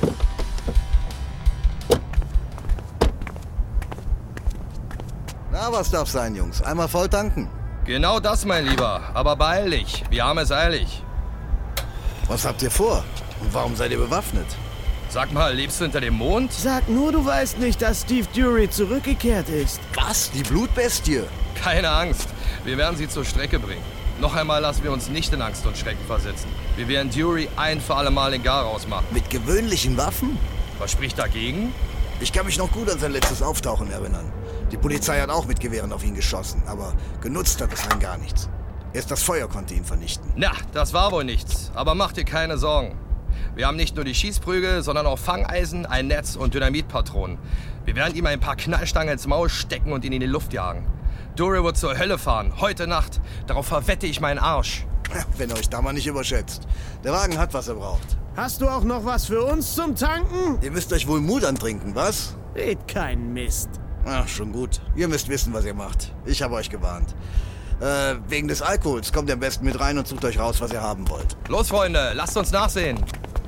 Na, was darf sein, Jungs? Einmal voll tanken. Genau das, mein Lieber. Aber beeil dich. Wir haben es eilig. Was habt ihr vor? Und warum seid ihr bewaffnet? Sag mal, lebst du hinter dem Mond? Sag nur, du weißt nicht, dass Steve Dury zurückgekehrt ist. Was? Die Blutbestie? Keine Angst. Wir werden sie zur Strecke bringen. Noch einmal lassen wir uns nicht in Angst und Schrecken versetzen. Wir werden Dury ein für alle Mal den Garaus machen. Mit gewöhnlichen Waffen? Was spricht dagegen? Ich kann mich noch gut an sein letztes Auftauchen erinnern. Die Polizei hat auch mit Gewehren auf ihn geschossen, aber genutzt hat es rein gar nichts. Erst das Feuer konnte ihn vernichten. Na, das war wohl nichts. Aber mach dir keine Sorgen. Wir haben nicht nur die Schießprügel, sondern auch Fangeisen, ein Netz und Dynamitpatronen. Wir werden ihm ein paar Knallstangen ins Maul stecken und ihn in die Luft jagen. Dury wird zur Hölle fahren, heute Nacht. Darauf verwette ich meinen Arsch. Wenn ihr euch da mal nicht überschätzt. Der Wagen hat, was er braucht. Hast du auch noch was für uns zum Tanken? Ihr müsst euch wohl Mut antrinken, was? Red keinen Mist. Ach, schon gut. Ihr müsst wissen, was ihr macht. Ich habe euch gewarnt. Äh, wegen des Alkohols kommt ihr am besten mit rein und sucht euch raus, was ihr haben wollt. Los, Freunde, lasst uns nachsehen.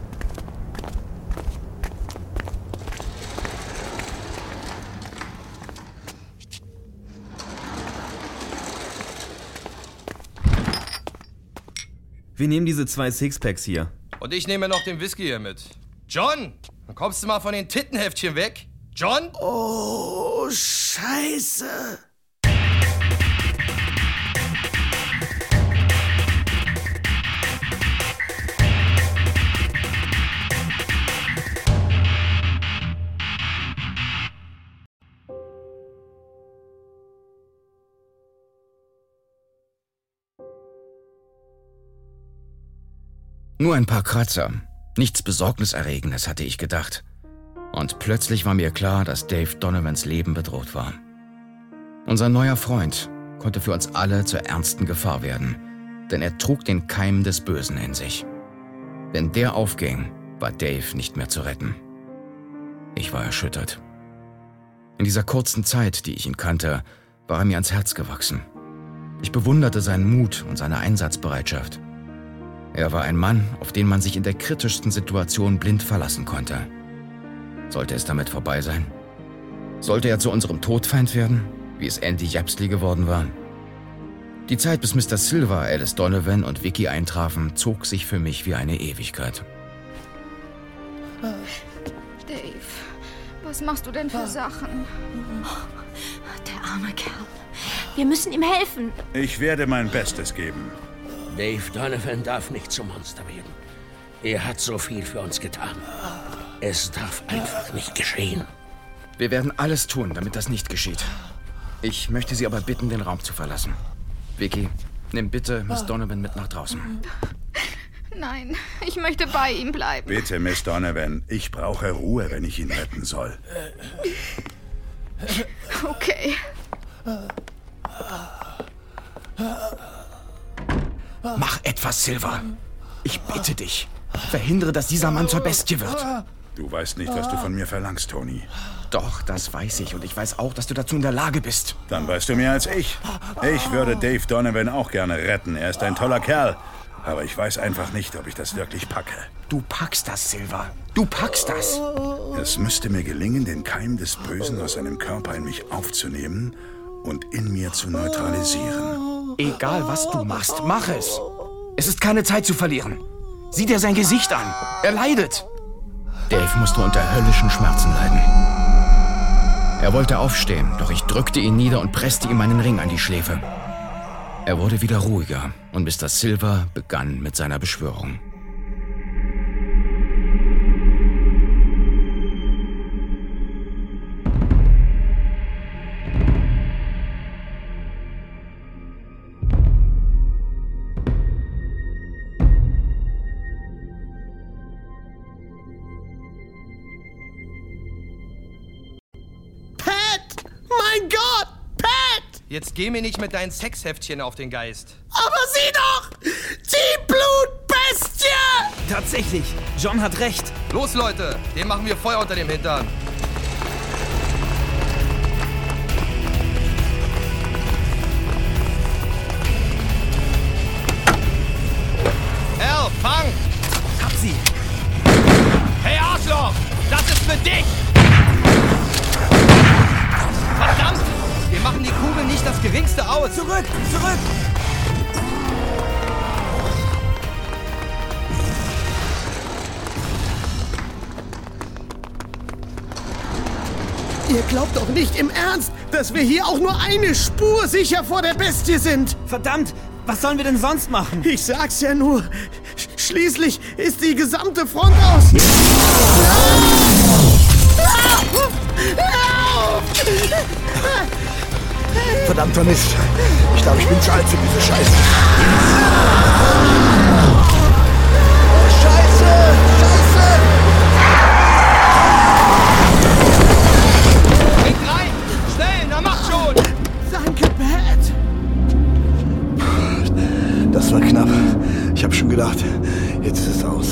Wir nehmen diese zwei Sixpacks hier. Und ich nehme noch den Whisky hier mit. John, dann kommst du mal von den Tittenheftchen weg. John? Oh, Scheiße. Nur ein paar Kratzer. Nichts Besorgniserregendes, hatte ich gedacht. Und plötzlich war mir klar, dass Dave Donovans Leben bedroht war. Unser neuer Freund konnte für uns alle zur ernsten Gefahr werden, denn er trug den Keim des Bösen in sich. Wenn der aufging, war Dave nicht mehr zu retten. Ich war erschüttert. In dieser kurzen Zeit, die ich ihn kannte, war er mir ans Herz gewachsen. Ich bewunderte seinen Mut und seine Einsatzbereitschaft. Er war ein Mann, auf den man sich in der kritischsten Situation blind verlassen konnte. Sollte es damit vorbei sein? Sollte er zu unserem Todfeind werden, wie es Andy Yapsley geworden war? Die Zeit, bis Mister Silver, Alice Donovan und Vicky eintrafen, zog sich für mich wie eine Ewigkeit. Dave, was machst du denn für Sachen? Der arme Kerl. Wir müssen ihm helfen. Ich werde mein Bestes geben. Dave Donovan darf nicht zum Monster werden. Er hat so viel für uns getan. Es darf einfach nicht geschehen. Wir werden alles tun, damit das nicht geschieht. Ich möchte Sie aber bitten, den Raum zu verlassen. Vicky, nimm bitte Miss Donovan mit nach draußen. Nein, ich möchte bei ihm bleiben. Bitte, Miss Donovan. Ich brauche Ruhe, wenn ich ihn retten soll. Okay. Mach etwas, Silver. Ich bitte dich. Verhindere, dass dieser Mann zur Bestie wird. Du weißt nicht, was du von mir verlangst, Tony. Doch, das weiß ich. Und ich weiß auch, dass du dazu in der Lage bist. Dann weißt du mehr als ich. Ich würde Dave Donovan auch gerne retten. Er ist ein toller Kerl. Aber ich weiß einfach nicht, ob ich das wirklich packe. Du packst das, Silver. Du packst das. Es müsste mir gelingen, den Keim des Bösen aus seinem Körper in mich aufzunehmen und in mir zu neutralisieren. Egal, was du machst, mach es. Es ist keine Zeit zu verlieren. Sieh dir sein Gesicht an. Er leidet. Dave musste unter höllischen Schmerzen leiden. Er wollte aufstehen, doch ich drückte ihn nieder und presste ihm meinen Ring an die Schläfe. Er wurde wieder ruhiger und Mister Silver begann mit seiner Beschwörung. Mein Gott! Pat! Jetzt geh mir nicht mit deinen Sexheftchen auf den Geist. Aber sieh doch! Die Blutbestie! Tatsächlich, John hat recht. Los, Leute! Dem machen wir Feuer unter dem Hintern. Al, fang! Hab sie! Hey, Arschloch! Das ist für dich! Verdammt! Wir machen die Kugel nicht das geringste aus! Zurück! Zurück! Ihr glaubt doch nicht im Ernst, dass wir hier auch nur eine Spur sicher vor der Bestie sind! Verdammt! Was sollen wir denn sonst machen? Ich sag's ja nur. Schließlich ist die gesamte Front aus... Verdammter Mist. Ich glaube, ich bin zu alt für diese Scheiße. Oh, Scheiße! Scheiße! Bringt rein! Schnell, na mach schon! Danke, Pat! Das war knapp. Ich habe schon gedacht, jetzt ist es aus.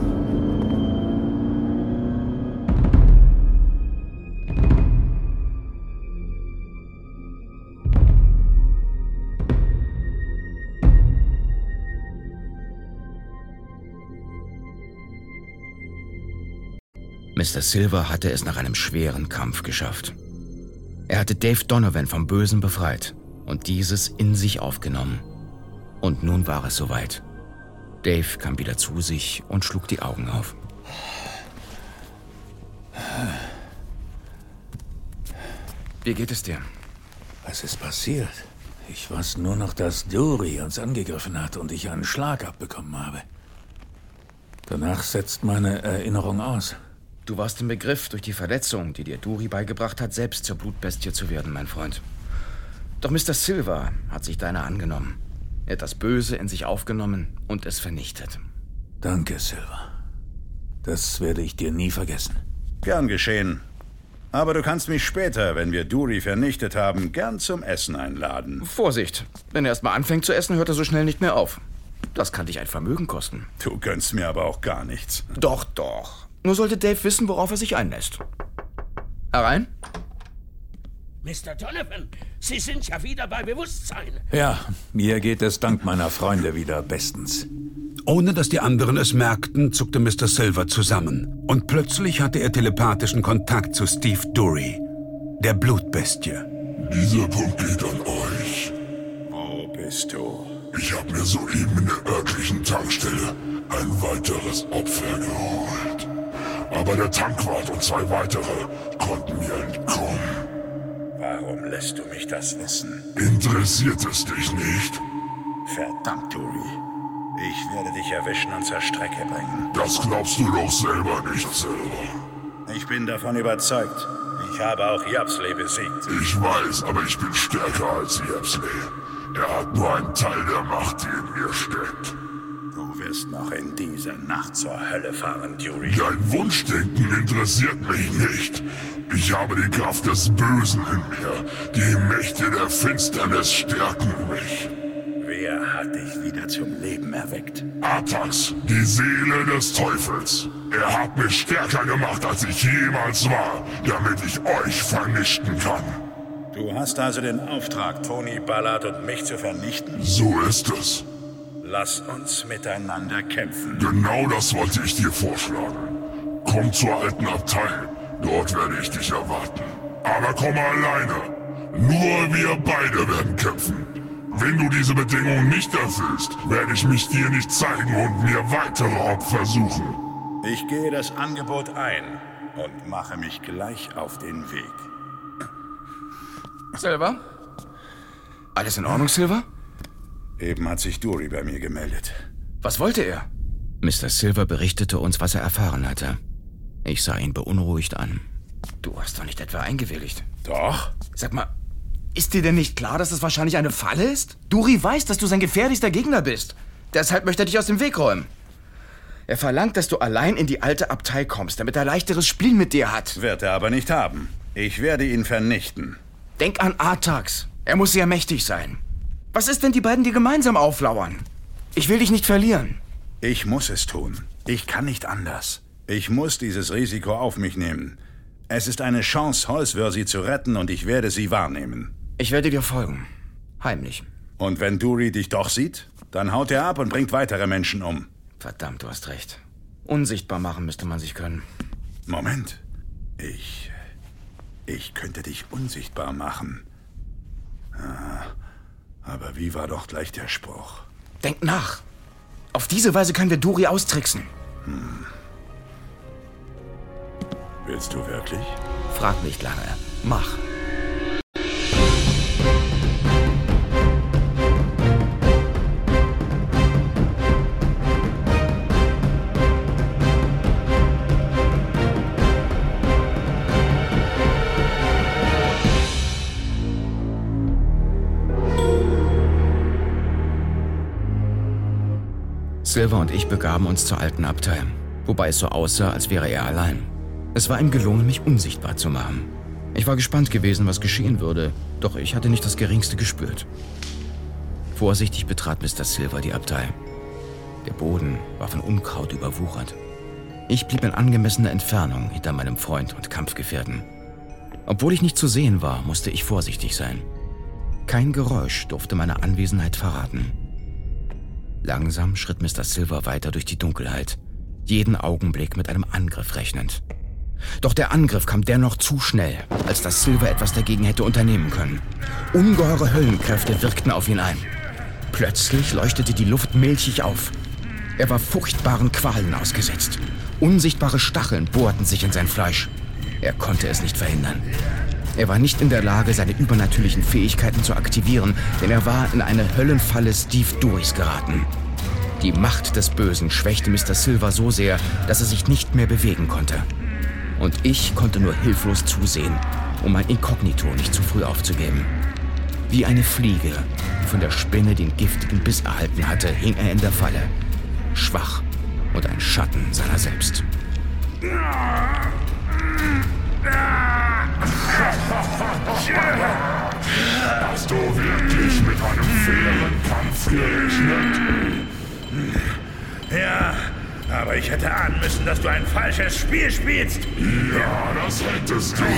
Mister Silver hatte es nach einem schweren Kampf geschafft. Er hatte Dave Donovan vom Bösen befreit und dieses in sich aufgenommen. Und nun war es soweit. Dave kam wieder zu sich und schlug die Augen auf. Wie geht es dir? Was ist passiert? Ich weiß nur noch, dass Dury uns angegriffen hat und ich einen Schlag abbekommen habe. Danach setzt meine Erinnerung aus. Du warst im Begriff, durch die Verletzung, die dir Dury beigebracht hat, selbst zur Blutbestie zu werden, mein Freund. Doch Mister Silver hat sich deiner angenommen. Er hat das Böse in sich aufgenommen und es vernichtet. Danke, Silver. Das werde ich dir nie vergessen. Gern geschehen. Aber du kannst mich später, wenn wir Duri vernichtet haben, gern zum Essen einladen. Vorsicht. Wenn er erst mal anfängt zu essen, hört er so schnell nicht mehr auf. Das kann dich ein Vermögen kosten. Du gönnst mir aber auch gar nichts. Doch, doch. Nur sollte Dave wissen, worauf er sich einlässt. Herein? Mister Donovan, Sie sind ja wieder bei Bewusstsein. Ja, mir geht es dank meiner Freunde wieder bestens. Ohne dass die anderen es merkten, zuckte Mister Silver zusammen. Und plötzlich hatte er telepathischen Kontakt zu Steve Duri, der Blutbestie. Dieser Punkt geht an euch. Wo bist du? Ich habe mir soeben in der örtlichen Tankstelle ein weiteres Opfer geholt. Aber der Tankwart und zwei weitere konnten mir entkommen. Warum lässt du mich das wissen? Interessiert es dich nicht? Verdammt, Duri. Ich werde dich erwischen und zur Strecke bringen. Das glaubst du doch selber nicht, Silver. Ich bin davon überzeugt. Ich habe auch Yapsley besiegt. Ich weiß, aber ich bin stärker als Yapsley. Er hat nur einen Teil der Macht, die in mir steckt. Du wirst noch in dieser Nacht zur Hölle fahren, Duri. Dein Wunschdenken interessiert mich nicht. Ich habe die Kraft des Bösen in mir. Die Mächte der Finsternis stärken mich. Wer hat dich wieder zum Leben erweckt? Artax, die Seele des Teufels. Er hat mich stärker gemacht, als ich jemals war, damit ich euch vernichten kann. Du hast also den Auftrag, Tony Ballard und mich zu vernichten? So ist es. Lass uns miteinander kämpfen. Genau das wollte ich dir vorschlagen. Komm zur alten Abtei. Dort werde ich dich erwarten. Aber komm alleine. Nur wir beide werden kämpfen. Wenn du diese Bedingungen nicht erfüllst, werde ich mich dir nicht zeigen und mir weitere Opfer suchen. Ich gehe das Angebot ein und mache mich gleich auf den Weg. Silver? Alles in Ordnung, Silver? Eben hat sich Duri bei mir gemeldet. Was wollte er? Mister Silver berichtete uns, was er erfahren hatte. Ich sah ihn beunruhigt an. Du hast doch nicht etwa eingewilligt? Doch. Sag mal, ist dir denn nicht klar, dass das wahrscheinlich eine Falle ist? Duri weiß, dass du sein gefährlichster Gegner bist. Deshalb möchte er dich aus dem Weg räumen. Er verlangt, dass du allein in die alte Abtei kommst, damit er leichteres Spiel mit dir hat. Wird er aber nicht haben. Ich werde ihn vernichten. Denk an Artax. Er muss sehr mächtig sein. Was ist, wenn die beiden dir gemeinsam auflauern? Ich will dich nicht verlieren. Ich muss es tun. Ich kann nicht anders. Ich muss dieses Risiko auf mich nehmen. Es ist eine Chance, Holsworthy zu retten und ich werde sie wahrnehmen. Ich werde dir folgen. Heimlich. Und wenn Duri dich doch sieht, dann haut er ab und bringt weitere Menschen um. Verdammt, du hast recht. Unsichtbar machen müsste man sich können. Moment. Ich... Ich könnte dich unsichtbar machen. Ah, aber wie war doch gleich der Spruch? Denk nach. Auf diese Weise können wir Duri austricksen. Hm. Willst du wirklich? Frag nicht lange. Mach. Silver und ich begaben uns zur alten Abtei, wobei es so aussah, als wäre er allein. Es war ihm gelungen, mich unsichtbar zu machen. Ich war gespannt gewesen, was geschehen würde, doch ich hatte nicht das Geringste gespürt. Vorsichtig betrat Mister Silver die Abtei. Der Boden war von Unkraut überwuchert. Ich blieb in angemessener Entfernung hinter meinem Freund und Kampfgefährten. Obwohl ich nicht zu sehen war, musste ich vorsichtig sein. Kein Geräusch durfte meine Anwesenheit verraten. Langsam schritt Mister Silver weiter durch die Dunkelheit, jeden Augenblick mit einem Angriff rechnend. Doch der Angriff kam dennoch zu schnell, als dass Silver etwas dagegen hätte unternehmen können. Ungeheure Höllenkräfte wirkten auf ihn ein. Plötzlich leuchtete die Luft milchig auf. Er war furchtbaren Qualen ausgesetzt. Unsichtbare Stacheln bohrten sich in sein Fleisch. Er konnte es nicht verhindern. Er war nicht in der Lage, seine übernatürlichen Fähigkeiten zu aktivieren, denn er war in eine Höllenfalle Steve Duris geraten. Die Macht des Bösen schwächte Mister Silver so sehr, dass er sich nicht mehr bewegen konnte. Und ich konnte nur hilflos zusehen, um mein Inkognito nicht zu früh aufzugeben. Wie eine Fliege, die von der Spinne den giftigen Biss erhalten hatte, hing er in der Falle. Schwach und ein Schatten seiner selbst. Hast du wirklich mit einem fairen Kampf gerechnet? Ja, aber ich hätte ahnen müssen, dass du ein falsches Spiel spielst. Ja, das hättest du.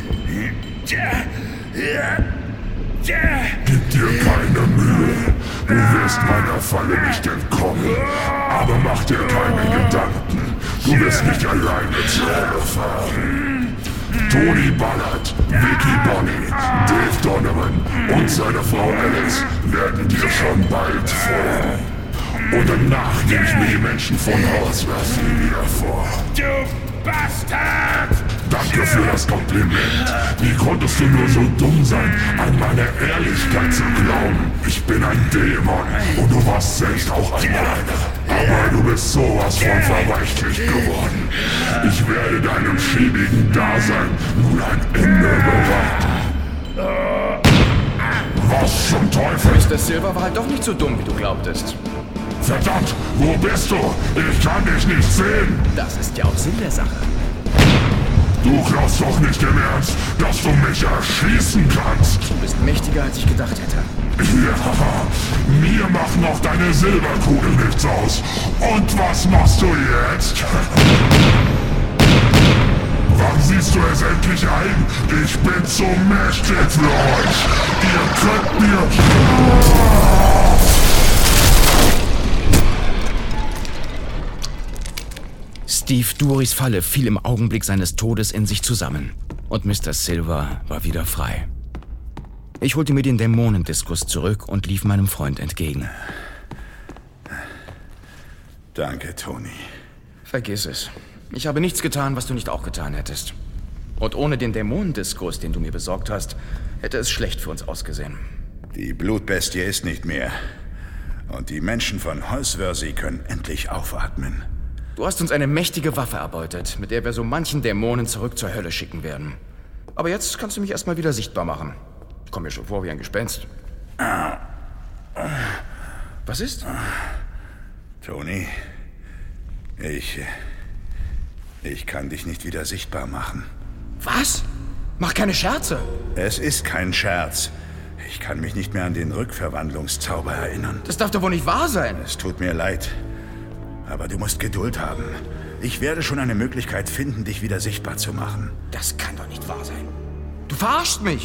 Gib dir keine Mühe. Du wirst meiner Falle nicht entkommen. Aber mach dir keine Gedanken. Du wirst nicht alleine zur Hölle fahren. Tony Ballard, Vicky Bonnie, Dave Donovan und seine Frau Alice werden dir schon bald folgen. Und danach nehme ich mir die Menschen von Horsworthy wieder vor. Du Bastard! Danke für das Kompliment. Wie konntest du nur so dumm sein, an meine Ehrlichkeit zu glauben? Ich bin ein Dämon und du warst selbst auch einmal einer. Aber du bist sowas von verweichlich geworden. Ich werde deinem schäbigen Dasein nun ein Ende bereiten. Was zum Teufel? Mister Silver war halt doch nicht so dumm, wie du glaubtest. Verdammt, wo bist du? Ich kann dich nicht sehen. Das ist ja auch Sinn der Sache. Du glaubst doch nicht im Ernst, dass du mich erschießen kannst. Du bist mächtiger, als ich gedacht hätte. Ja, mir macht noch deine Silberkugel nichts aus. Und was machst du jetzt? Wann siehst du es endlich ein? Ich bin zu mächtig für euch. Ihr könnt mir... Steve Durys Falle fiel im Augenblick seines Todes in sich zusammen und Mister Silver war wieder frei. Ich holte mir den Dämonendiskus zurück und lief meinem Freund entgegen. Danke, Tony. Vergiss es. Ich habe nichts getan, was du nicht auch getan hättest. Und ohne den Dämonendiskus, den du mir besorgt hast, hätte es schlecht für uns ausgesehen. Die Blutbestie ist nicht mehr. Und die Menschen von Horsworthy können endlich aufatmen. Du hast uns eine mächtige Waffe erbeutet, mit der wir so manchen Dämonen zurück zur Hölle schicken werden. Aber jetzt kannst du mich erstmal wieder sichtbar machen. Ich komme mir schon vor wie ein Gespenst. Was ist? Tony, ich... Ich kann dich nicht wieder sichtbar machen. Was? Mach keine Scherze! Es ist kein Scherz. Ich kann mich nicht mehr an den Rückverwandlungszauber erinnern. Das darf doch wohl nicht wahr sein! Es tut mir leid. Aber du musst Geduld haben. Ich werde schon eine Möglichkeit finden, dich wieder sichtbar zu machen. Das kann doch nicht wahr sein. Du verarschst mich!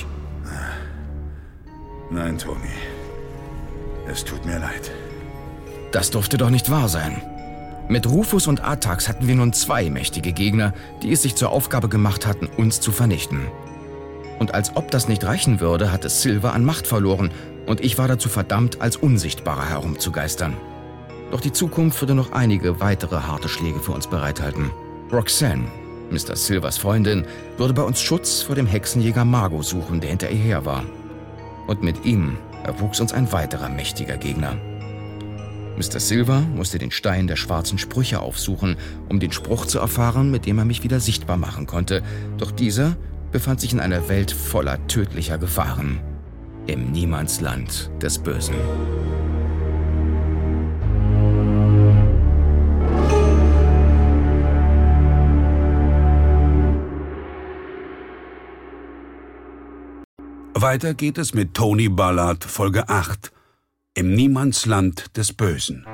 Nein, Tony. Es tut mir leid. Das durfte doch nicht wahr sein. Mit Rufus und Artax hatten wir nun zwei mächtige Gegner, die es sich zur Aufgabe gemacht hatten, uns zu vernichten. Und als ob das nicht reichen würde, hatte Silver an Macht verloren und ich war dazu verdammt, als Unsichtbarer herumzugeistern. Doch die Zukunft würde noch einige weitere harte Schläge für uns bereithalten. Roxanne, Mister Silvers Freundin, würde bei uns Schutz vor dem Hexenjäger Margo suchen, der hinter ihr her war. Und mit ihm erwuchs uns ein weiterer mächtiger Gegner. Mister Silver musste den Stein der schwarzen Sprüche aufsuchen, um den Spruch zu erfahren, mit dem er mich wieder sichtbar machen konnte. Doch dieser befand sich in einer Welt voller tödlicher Gefahren. Im Niemandsland des Bösen. Weiter geht es mit Tony Ballard, Folge acht. Im Niemandsland des Bösen.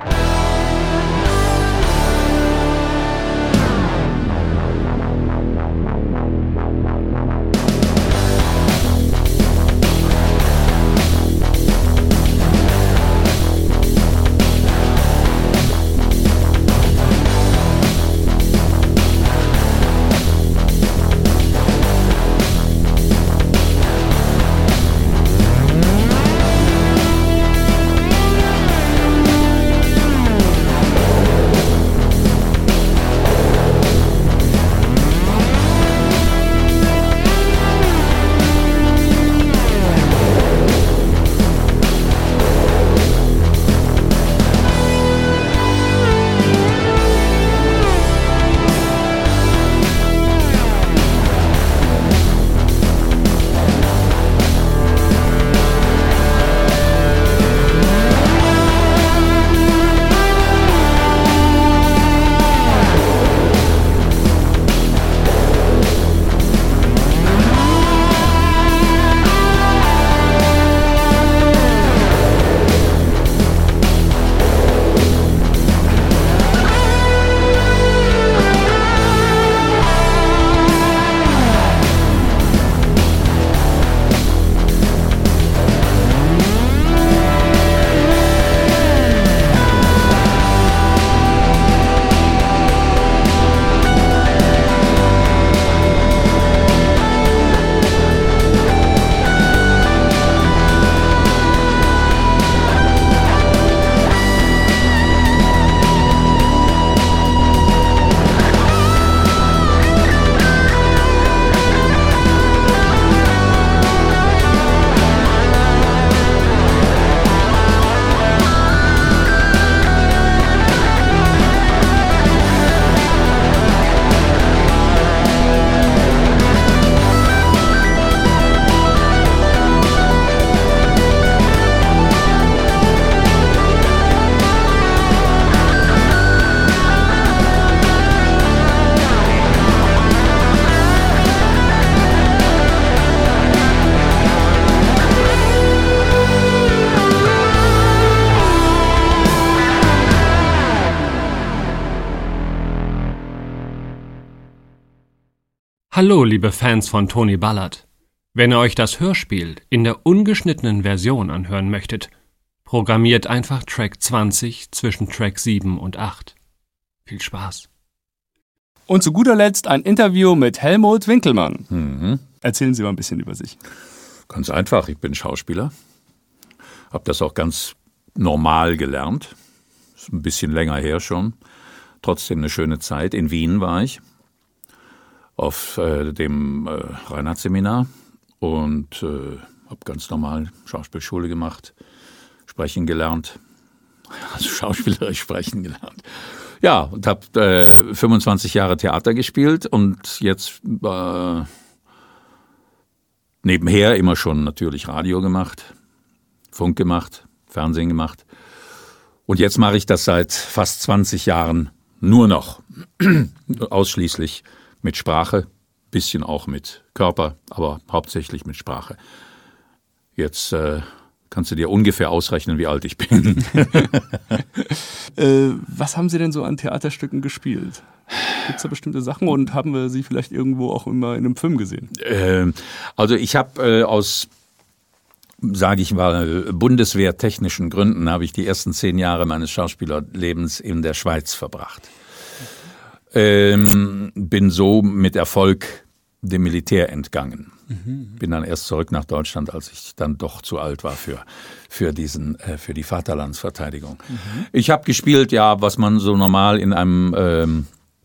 Hallo, liebe Fans von Tony Ballard. Wenn ihr euch das Hörspiel in der ungeschnittenen Version anhören möchtet, programmiert einfach Track zwanzig zwischen Track sieben und acht. Viel Spaß. Und zu guter Letzt ein Interview mit Helmut Winkelmann. Mhm. Erzählen Sie mal ein bisschen über sich. Ganz einfach, ich bin Schauspieler. Hab das auch ganz normal gelernt. Ist ein bisschen länger her schon. Trotzdem eine schöne Zeit. In Wien war ich. Auf äh, dem äh, Reinhardt-Seminar. Und äh, habe ganz normal Schauspielschule gemacht. Sprechen gelernt. Also schauspielerisch sprechen gelernt. Ja, und habe äh, fünfundzwanzig Jahre Theater gespielt und jetzt äh, nebenher immer schon natürlich Radio gemacht, Funk gemacht, Fernsehen gemacht. Und jetzt mache ich das seit fast zwanzig Jahren nur noch. Ausschließlich mit Sprache, bisschen auch mit Körper, aber hauptsächlich mit Sprache. Jetzt äh, kannst du dir ungefähr ausrechnen, wie alt ich bin. äh, was haben Sie denn so an Theaterstücken gespielt? Gibt es da bestimmte Sachen und haben wir Sie vielleicht irgendwo auch immer in einem Film gesehen? Äh, also ich habe äh, aus, sage ich mal, bundeswehrtechnischen Gründen habe ich die ersten zehn Jahre meines Schauspielerlebens in der Schweiz verbracht. Ähm, bin so mit Erfolg dem Militär entgangen. Mhm. Bin dann erst zurück nach Deutschland, als ich dann doch zu alt war für, für, diesen, äh, für die Vaterlandsverteidigung. Mhm. Ich habe gespielt, ja, was man so normal in einem ähm,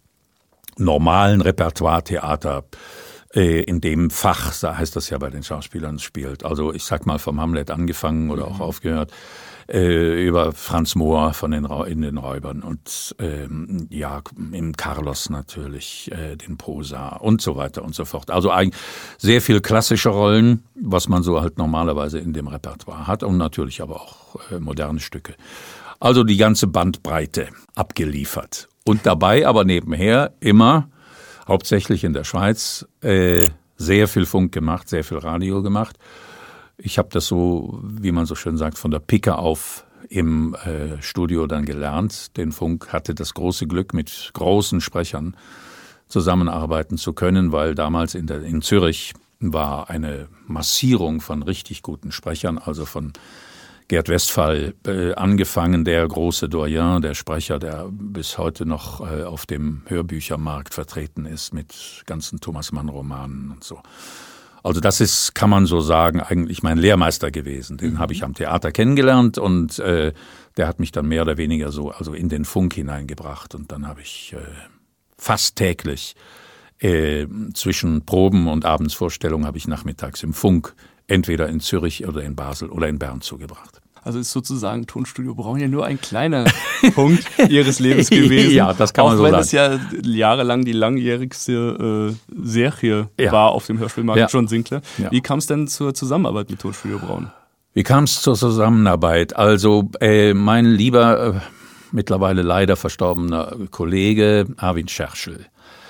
normalen Repertoire-Theater äh, in dem Fach, so heißt das ja bei den Schauspielern, spielt. Also ich sag mal vom Hamlet angefangen oder auch aufgehört, äh, über Franz Mohr von den Ra- in den Räubern und ähm, ja, im Carlos natürlich, äh, den Posa und so weiter und so fort. Also eigentlich sehr viel klassische Rollen, was man so halt normalerweise in dem Repertoire hat und natürlich aber auch äh, moderne Stücke. Also die ganze Bandbreite abgeliefert. Und dabei aber nebenher immer, hauptsächlich in der Schweiz, äh, sehr viel Funk gemacht, sehr viel Radio gemacht. Ich habe das so, wie man so schön sagt, von der Pike auf im äh, Studio dann gelernt. Den Funk hatte das große Glück, mit großen Sprechern zusammenarbeiten zu können, weil damals in, der, in Zürich war eine Massierung von richtig guten Sprechern, also von Gerd Westphal äh, angefangen, der große Doyen, der Sprecher, der bis heute noch äh, auf dem Hörbüchermarkt vertreten ist mit ganzen Thomas Mann-Romanen und so. Also das ist, kann man so sagen, eigentlich mein Lehrmeister gewesen. Den mhm. habe ich am Theater kennengelernt und äh, der hat mich dann mehr oder weniger so also in den Funk hineingebracht. Und dann habe ich äh, fast täglich äh, zwischen Proben und Abendsvorstellungen habe ich nachmittags im Funk entweder in Zürich oder in Basel oder in Bern zugebracht. Also ist sozusagen Tonstudio Braun ja nur ein kleiner Punkt Ihres Lebens gewesen. Ja, das kann man auch so sagen. Auch wenn es ja jahrelang die langjährigste äh, Serie ja. war auf dem Hörspielmarkt, ja. John Sinclair. Ja. Wie kam es denn zur Zusammenarbeit mit Tonstudio Braun? Wie kam es zur Zusammenarbeit? Also äh, mein lieber, äh, mittlerweile leider verstorbener Kollege Arvin Scherschel,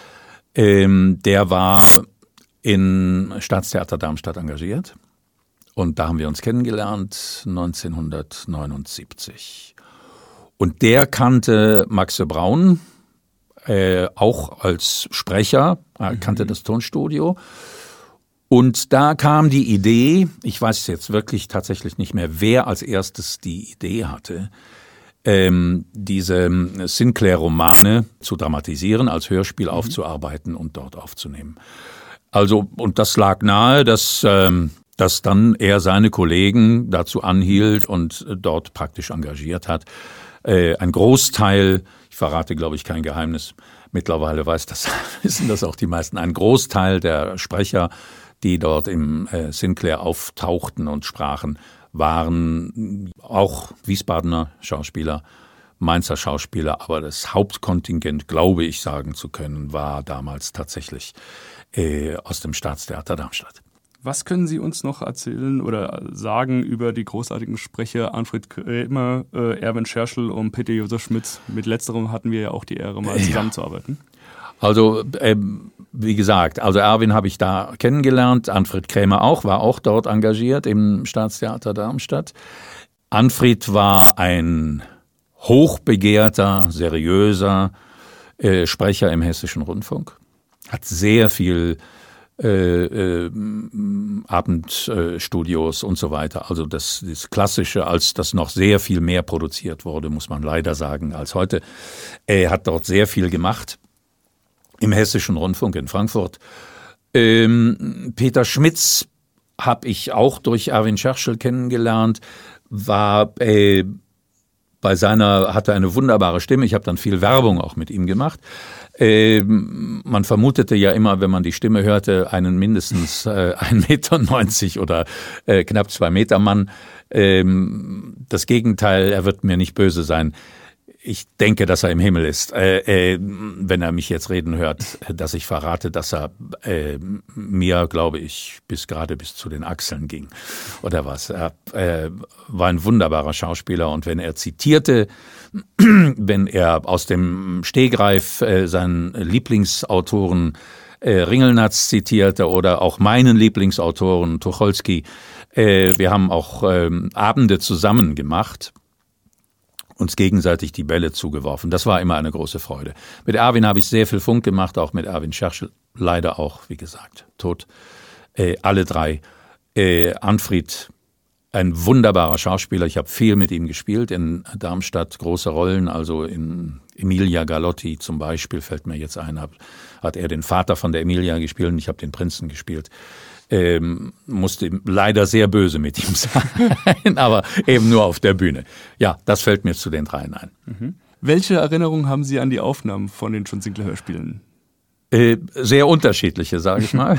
ähm, der war im Staatstheater Darmstadt engagiert. Und da haben wir uns kennengelernt, neunzehnhundertneunundsiebzig. Und der kannte Maxe Braun, äh, auch als Sprecher, er kannte mhm. das Tonstudio. Und da kam die Idee, ich weiß jetzt wirklich tatsächlich nicht mehr, wer als erstes die Idee hatte, ähm, diese Sinclair-Romane zu dramatisieren, als Hörspiel mhm. aufzuarbeiten und dort aufzunehmen. Also, und das lag nahe, dass... Ähm, dass dann er seine Kollegen dazu anhielt und dort praktisch engagiert hat. Äh, ein Großteil, ich verrate, glaube ich, kein Geheimnis, mittlerweile weiß das, wissen das auch die meisten, ein Großteil der Sprecher, die dort im äh, Sinclair auftauchten und sprachen, waren auch Wiesbadener Schauspieler, Mainzer Schauspieler, aber das Hauptkontingent, glaube ich sagen zu können, war damals tatsächlich äh, aus dem Staatstheater Darmstadt. Was können Sie uns noch erzählen oder sagen über die großartigen Sprecher Arnfrid Krämer, äh, Erwin Scherschel und Peter Josef Schmitz? Mit letzterem hatten wir ja auch die Ehre, mal zusammenzuarbeiten. Also, ähm, wie gesagt, also Erwin habe ich da kennengelernt, Arnfrid Krämer auch, war auch dort engagiert im Staatstheater Darmstadt. Arnfrid war ein hochbegehrter, seriöser äh, Sprecher im Hessischen Rundfunk. hat sehr viel Äh, äh, Abendstudios und so weiter. Also das, das Klassische, als das noch sehr viel mehr produziert wurde, muss man leider sagen, als heute. Er hat dort sehr viel gemacht im Hessischen Rundfunk in Frankfurt. Ähm, Peter Schmitz habe ich auch durch Erwin Scherschel kennengelernt, war äh, bei seiner, hatte eine wunderbare Stimme. Ich habe dann viel Werbung auch mit ihm gemacht. Äh, man vermutete ja immer, wenn man die Stimme hörte, einen mindestens äh, ein Meter neunzig oder äh, knapp zwei Meter Mann. Ähm, das Gegenteil, er wird mir nicht böse sein. Ich denke, dass er im Himmel ist, äh, äh, wenn er mich jetzt reden hört, dass ich verrate, dass er äh, mir, glaube ich, bis gerade bis zu den Achseln ging oder was. Er äh, war ein wunderbarer Schauspieler und wenn er zitierte, wenn er aus dem Stegreif äh, seinen Lieblingsautoren äh, Ringelnatz zitierte oder auch meinen Lieblingsautoren Tucholsky, äh, wir haben auch äh, Abende zusammen gemacht, uns gegenseitig die Bälle zugeworfen. Das war immer eine große Freude. Mit Erwin habe ich sehr viel Funk gemacht, auch mit Erwin Scherschel, leider auch, wie gesagt, tot. Äh, alle drei. Äh, Anfried, ein wunderbarer Schauspieler. Ich habe viel mit ihm gespielt in Darmstadt, große Rollen, also in Emilia Galotti zum Beispiel, fällt mir jetzt ein, hat, hat er den Vater von der Emilia gespielt und ich habe den Prinzen gespielt. Ähm, musste leider sehr böse mit ihm sein, aber eben nur auf der Bühne. Ja, das fällt mir zu den dreien ein. Mhm. Welche Erinnerungen haben Sie an die Aufnahmen von den John Sinclair Hörspielen? Äh, sehr unterschiedliche, sage ich mal.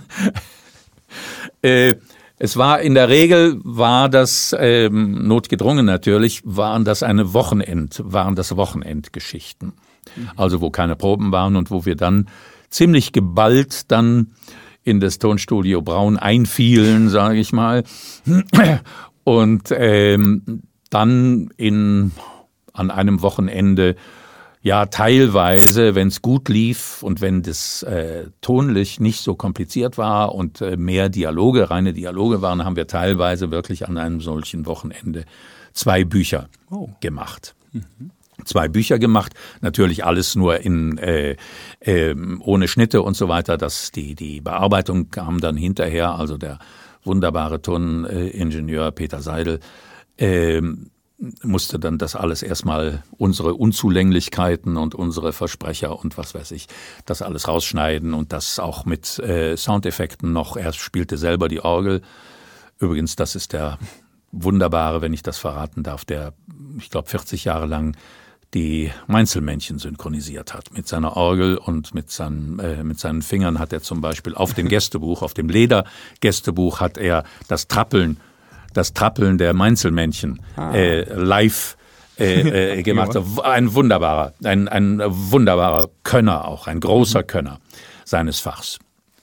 äh, es war in der Regel, war das ähm, notgedrungen natürlich, waren das eine Wochenend, waren das Wochenendgeschichten. Mhm. Also wo keine Proben waren und wo wir dann ziemlich geballt dann in das Tonstudio Braun einfielen, sage ich mal, und ähm, dann in an einem Wochenende, ja teilweise, wenn es gut lief und wenn das äh, tonlich nicht so kompliziert war und äh, mehr Dialoge, reine Dialoge waren, haben wir teilweise wirklich an einem solchen Wochenende zwei Bücher oh. gemacht. Mhm. Zwei Bücher gemacht, natürlich alles nur in äh, äh, ohne Schnitte und so weiter. Das die die Bearbeitung kam dann hinterher. Also der wunderbare Toningenieur Peter Seidel äh, musste dann das alles erstmal unsere Unzulänglichkeiten und unsere Versprecher und was weiß ich, das alles rausschneiden und das auch mit äh, Soundeffekten noch. Er spielte selber die Orgel. Übrigens, das ist der wunderbare, wenn ich das verraten darf, der ich glaube vierzig Jahre lang die Mainzelmännchen synchronisiert hat. Mit seiner Orgel und mit seinen, äh, mit seinen Fingern hat er zum Beispiel auf dem Gästebuch, auf dem Leder-Gästebuch hat er das Trappeln, das Trappeln der Mainzelmännchen ah. äh, live äh, äh, gemacht. Ein wunderbarer, ein, ein wunderbarer Könner auch, ein großer Könner seines Fachs.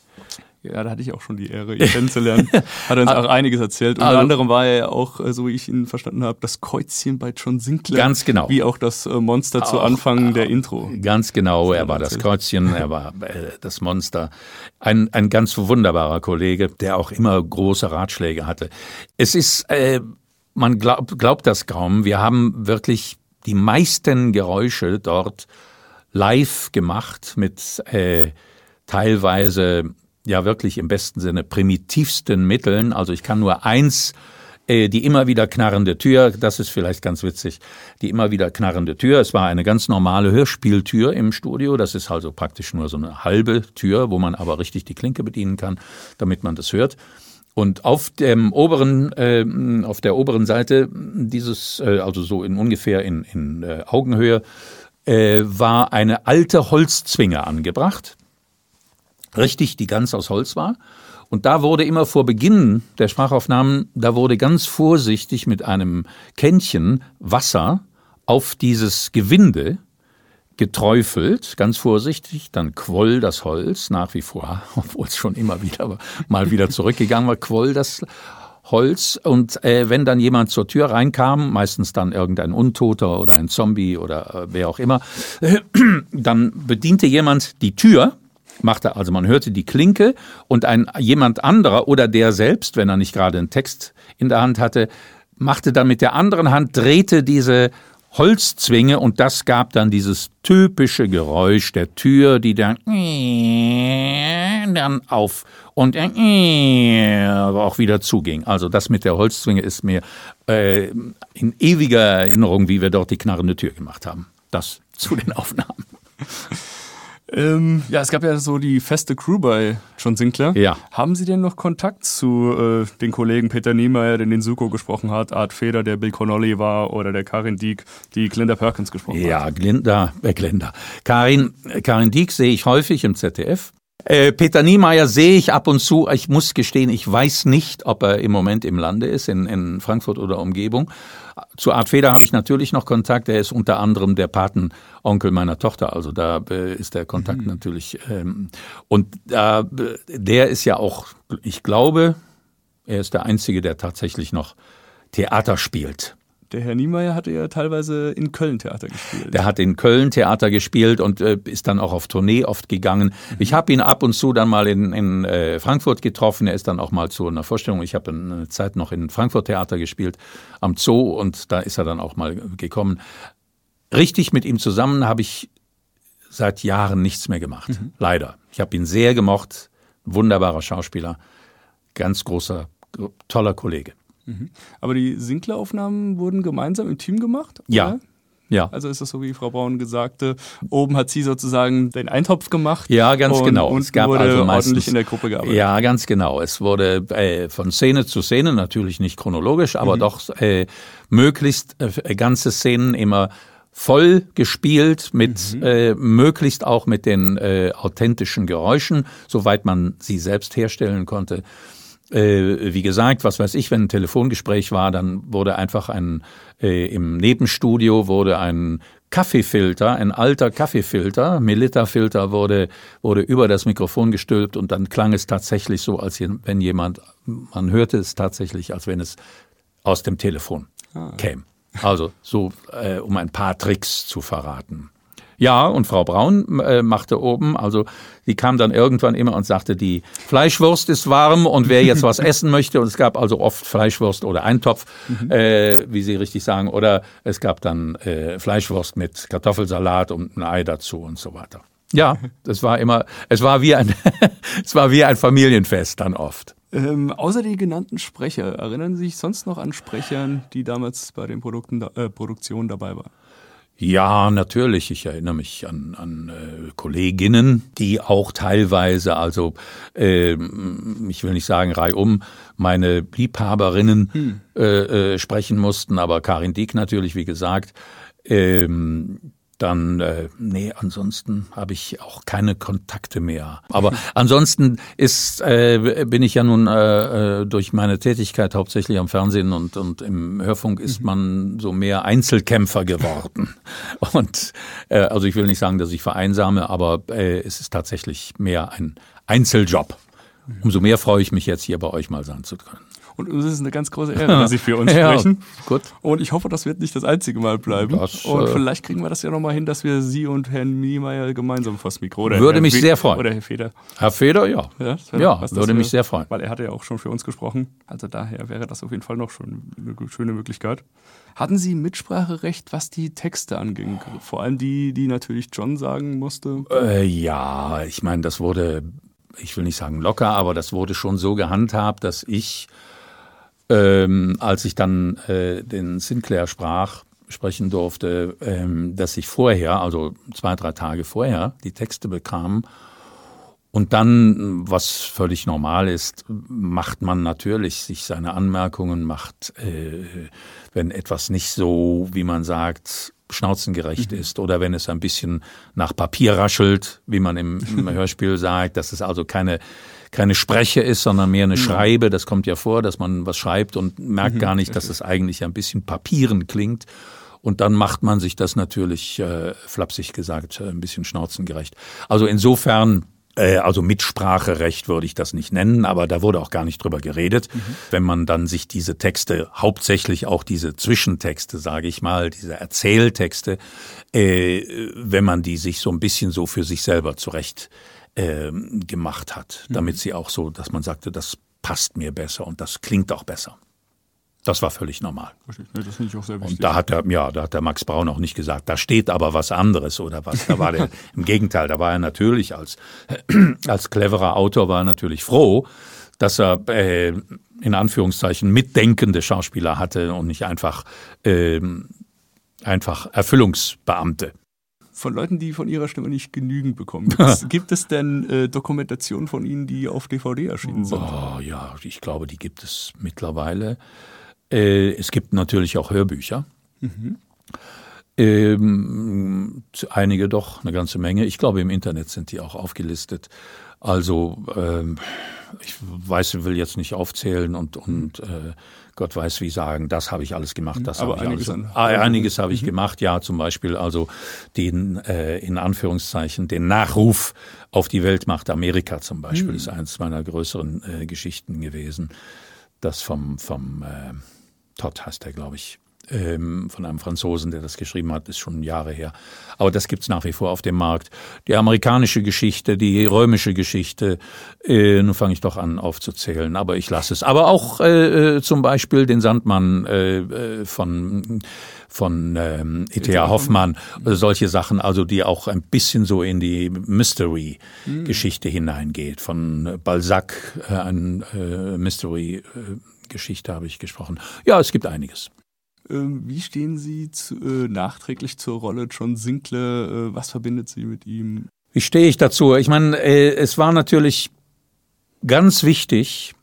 Ja, da hatte ich auch schon die Ehre, ihn kennenzulernen. Hat uns auch einiges erzählt. Unter also, anderem war er ja auch, so wie ich ihn verstanden habe, das Käuzchen bei John Sinclair. Ganz genau. Wie auch das Monster auch, zu Anfang auch, der Intro. Ganz genau, er war das Käuzchen, er war äh, das Monster. Ein, ein ganz wunderbarer Kollege, der auch immer große Ratschläge hatte. Es ist, äh, man glaub, glaubt das kaum, wir haben wirklich die meisten Geräusche dort live gemacht mit äh, teilweise ja wirklich im besten Sinne primitivsten Mitteln. Also ich kann nur eins, äh, die immer wieder knarrende Tür, das ist vielleicht ganz witzig, die immer wieder knarrende Tür. Es war eine ganz normale Hörspieltür im Studio, das ist also praktisch nur so eine halbe Tür, wo man aber richtig die Klinke bedienen kann, damit man das hört. Und auf dem oberen, äh, auf der oberen Seite dieses, äh, also so in ungefähr in, in äh, Augenhöhe, äh, war eine alte Holzzwinge angebracht. Richtig, die ganz aus Holz war. Und da wurde immer vor Beginn der Sprachaufnahmen, da wurde ganz vorsichtig mit einem Kännchen Wasser auf dieses Gewinde geträufelt, ganz vorsichtig. Dann quoll das Holz nach wie vor, obwohl es schon immer wieder mal wieder zurückgegangen war, quoll das Holz. Und äh, wenn dann jemand zur Tür reinkam, meistens dann irgendein Untoter oder ein Zombie oder äh, wer auch immer, äh, dann bediente jemand die Tür. Machte, also man hörte die Klinke und ein jemand anderer oder der selbst, wenn er nicht gerade einen Text in der Hand hatte, machte dann mit der anderen Hand, drehte diese Holzzwinge und das gab dann dieses typische Geräusch der Tür, die dann dann auf und aber auch wieder zuging. Also das mit der Holzzwinge ist mir äh, in ewiger Erinnerung, wie wir dort die knarrende Tür gemacht haben. Das zu den Aufnahmen. Ähm, ja, es gab ja so die feste Crew bei John Sinclair. Ja. Haben Sie denn noch Kontakt zu äh, den Kollegen Peter Niemeyer, der den Zuko gesprochen hat, Art Feder, der Bill Connolly war, oder der Karin Dieck, die Glinda Perkins gesprochen ja, hat? Ja, Glinda, äh, Glinda. Karin, Karin Dieck sehe ich häufig im Z D F. Äh, Peter Niemeyer sehe ich ab und zu. Ich muss gestehen, ich weiß nicht, ob er im Moment im Lande ist, in, in Frankfurt oder Umgebung. Zu Art Feder habe ich natürlich noch Kontakt. Er ist unter anderem der Patenonkel meiner Tochter. Also da äh, ist der Kontakt mhm. natürlich. Ähm, und äh, der ist ja auch, ich glaube, er ist der Einzige, der tatsächlich noch Theater spielt. Der Herr Niemeyer hatte ja teilweise in Köln Theater gespielt. Der hat in Köln Theater gespielt und äh, ist dann auch auf Tournee oft gegangen. Mhm. Ich habe ihn ab und zu dann mal in, in äh, Frankfurt getroffen. Er ist dann auch mal zu einer Vorstellung. Ich habe eine Zeit noch in Frankfurt Theater gespielt, am Zoo, und da ist er dann auch mal gekommen. Richtig mit ihm zusammen habe ich seit Jahren nichts mehr gemacht. Mhm. Leider. Ich habe ihn sehr gemocht. Wunderbarer Schauspieler. Ganz großer, toller Kollege. Aber die Sinclair-Aufnahmen wurden gemeinsam im Team gemacht? Oder? Ja. Ja. Also ist das so, wie Frau Braun gesagte, oben hat sie sozusagen den Eintopf gemacht. Ja, ganz und, genau. Und es gab wurde also meistens, ordentlich in der Gruppe gearbeitet. Ja, ganz genau. Es wurde äh, von Szene zu Szene, natürlich nicht chronologisch, aber mhm. doch äh, möglichst äh, ganze Szenen immer voll gespielt, mit mhm. äh, möglichst auch mit den äh, authentischen Geräuschen, soweit man sie selbst herstellen konnte. Wie gesagt, was weiß ich, wenn ein Telefongespräch war, dann wurde einfach ein, äh, im Nebenstudio wurde ein Kaffeefilter, ein alter Kaffeefilter, Melitta-Filter wurde, wurde über das Mikrofon gestülpt und dann klang es tatsächlich so, als wenn jemand, man hörte es tatsächlich, als wenn es aus dem Telefon ah. käme. Also so, äh, um ein paar Tricks zu verraten. Ja, und Frau Braun äh, machte oben, also die kam dann irgendwann immer und sagte, die Fleischwurst ist warm und wer jetzt was essen möchte, und es gab also oft Fleischwurst oder Eintopf, mhm. äh, wie Sie richtig sagen, oder es gab dann äh, Fleischwurst mit Kartoffelsalat und ein Ei dazu und so weiter. Ja, das war immer, es war wie ein, es war wie ein Familienfest dann oft. Ähm, außer die genannten Sprecher, erinnern Sie sich sonst noch an Sprechern, die damals bei den Produkten, äh, Produktionen dabei waren? Ja, natürlich. Ich erinnere mich an, an äh, Kolleginnen, die auch teilweise, also äh, ich will nicht sagen reihum, meine Liebhaberinnen hm. äh, äh, sprechen mussten, aber Karin Dieck natürlich, wie gesagt. Ähm, dann, äh, nee, ansonsten habe ich auch keine Kontakte mehr. Aber ansonsten ist, äh, bin ich ja nun äh, durch meine Tätigkeit hauptsächlich am Fernsehen und, und im Hörfunk ist man so mehr Einzelkämpfer geworden. Und äh, also ich will nicht sagen, dass ich vereinsame, aber äh, es ist tatsächlich mehr ein Einzeljob. Umso mehr freue ich mich jetzt hier bei euch mal sein zu können. Und es ist eine ganz große Ehre, dass Sie für uns ja, sprechen. Gut. Und ich hoffe, das wird nicht das einzige Mal bleiben. Das, und äh, vielleicht kriegen wir das ja nochmal hin, dass wir Sie und Herrn Niemeyer gemeinsam vors Mikro. Oder würde Herrn mich Fe- sehr freuen. Oder Herr Feder. Herr Feder, ja. Ja, ja was, würde wär, mich sehr freuen. Weil er hatte ja auch schon für uns gesprochen. Also daher wäre das auf jeden Fall noch schon eine schöne Möglichkeit. Hatten Sie Mitspracherecht, was die Texte anging? Vor allem die, die natürlich John sagen musste? Äh, ja, ich meine, das wurde, ich will nicht sagen locker, aber das wurde schon so gehandhabt, dass ich Ähm, als ich dann äh, den Sinclair sprach, sprechen durfte, ähm, dass ich vorher, also zwei, drei Tage vorher, die Texte bekam. Und dann, was völlig normal ist, macht man natürlich sich seine Anmerkungen, macht, äh, wenn etwas nicht so, wie man sagt, schnauzengerecht mhm. ist oder wenn es ein bisschen nach Papier raschelt, wie man im, im Hörspiel sagt, dass es also keine keine Spreche ist, sondern mehr eine mhm. Schreibe. Das kommt ja vor, dass man was schreibt und merkt mhm. gar nicht, dass es eigentlich ein bisschen Papieren klingt. Und dann macht man sich das natürlich, äh, flapsig gesagt, ein bisschen schnauzengerecht. Also insofern, äh, also Mitspracherecht würde ich das nicht nennen, aber da wurde auch gar nicht drüber geredet. Mhm. Wenn man dann sich diese Texte, hauptsächlich auch diese Zwischentexte, sage ich mal, diese Erzähltexte, äh, wenn man die sich so ein bisschen so für sich selber zurecht Ähm, gemacht hat, damit mhm. sie auch so, dass man sagte, das passt mir besser und das klingt auch besser. Das war völlig normal. Das finde ich auch sehr wichtig. Und da hat der, ja, da hat der Max Braun auch nicht gesagt, da steht aber was anderes oder was. Da war der, im Gegenteil, da war er natürlich als, als cleverer Autor war er natürlich froh, dass er, äh, in Anführungszeichen, mitdenkende Schauspieler hatte und nicht einfach, äh, einfach Erfüllungsbeamte. Von Leuten, die von ihrer Stimme nicht genügend bekommen. Gibt es, gibt es denn äh, Dokumentationen von ihnen, die auf D V D erschienen sind? Oh, ja, ich glaube, die gibt es mittlerweile. Äh, es gibt natürlich auch Hörbücher. Mhm. Ähm, einige doch, eine ganze Menge. Ich glaube, im Internet sind die auch aufgelistet. Also, ähm, ich weiß, will jetzt nicht aufzählen und, und äh, Gott weiß wie sagen, das habe ich alles gemacht, das Aber habe ich einiges alles. An, Ah, einiges habe ich mhm. gemacht, ja, zum Beispiel also den, äh, in Anführungszeichen, den Nachruf auf die Weltmacht Amerika zum Beispiel, mhm. ist eines meiner größeren äh, Geschichten gewesen. Das vom, vom äh, Todd heißt der, glaube ich, ähm, von einem Franzosen, der das geschrieben hat, ist schon Jahre her. Aber das gibt's nach wie vor auf dem Markt. Die amerikanische Geschichte, die römische Geschichte, äh, nun fange ich doch an aufzuzählen, aber ich lasse es. Aber auch äh, zum Beispiel den Sandmann äh, von von ähm, E T A Hoffmann, äh, solche Sachen, also die auch ein bisschen so in die Mystery-Geschichte mhm. hineingeht. Von Balzac, äh, ein äh, Mystery-Geschichte habe ich gesprochen. Ja, es gibt einiges. Wie stehen Sie zu, äh, nachträglich zur Rolle John Sinclair? Äh, was verbindet Sie mit ihm? Wie stehe ich dazu? Ich meine, äh, es war natürlich ganz wichtig,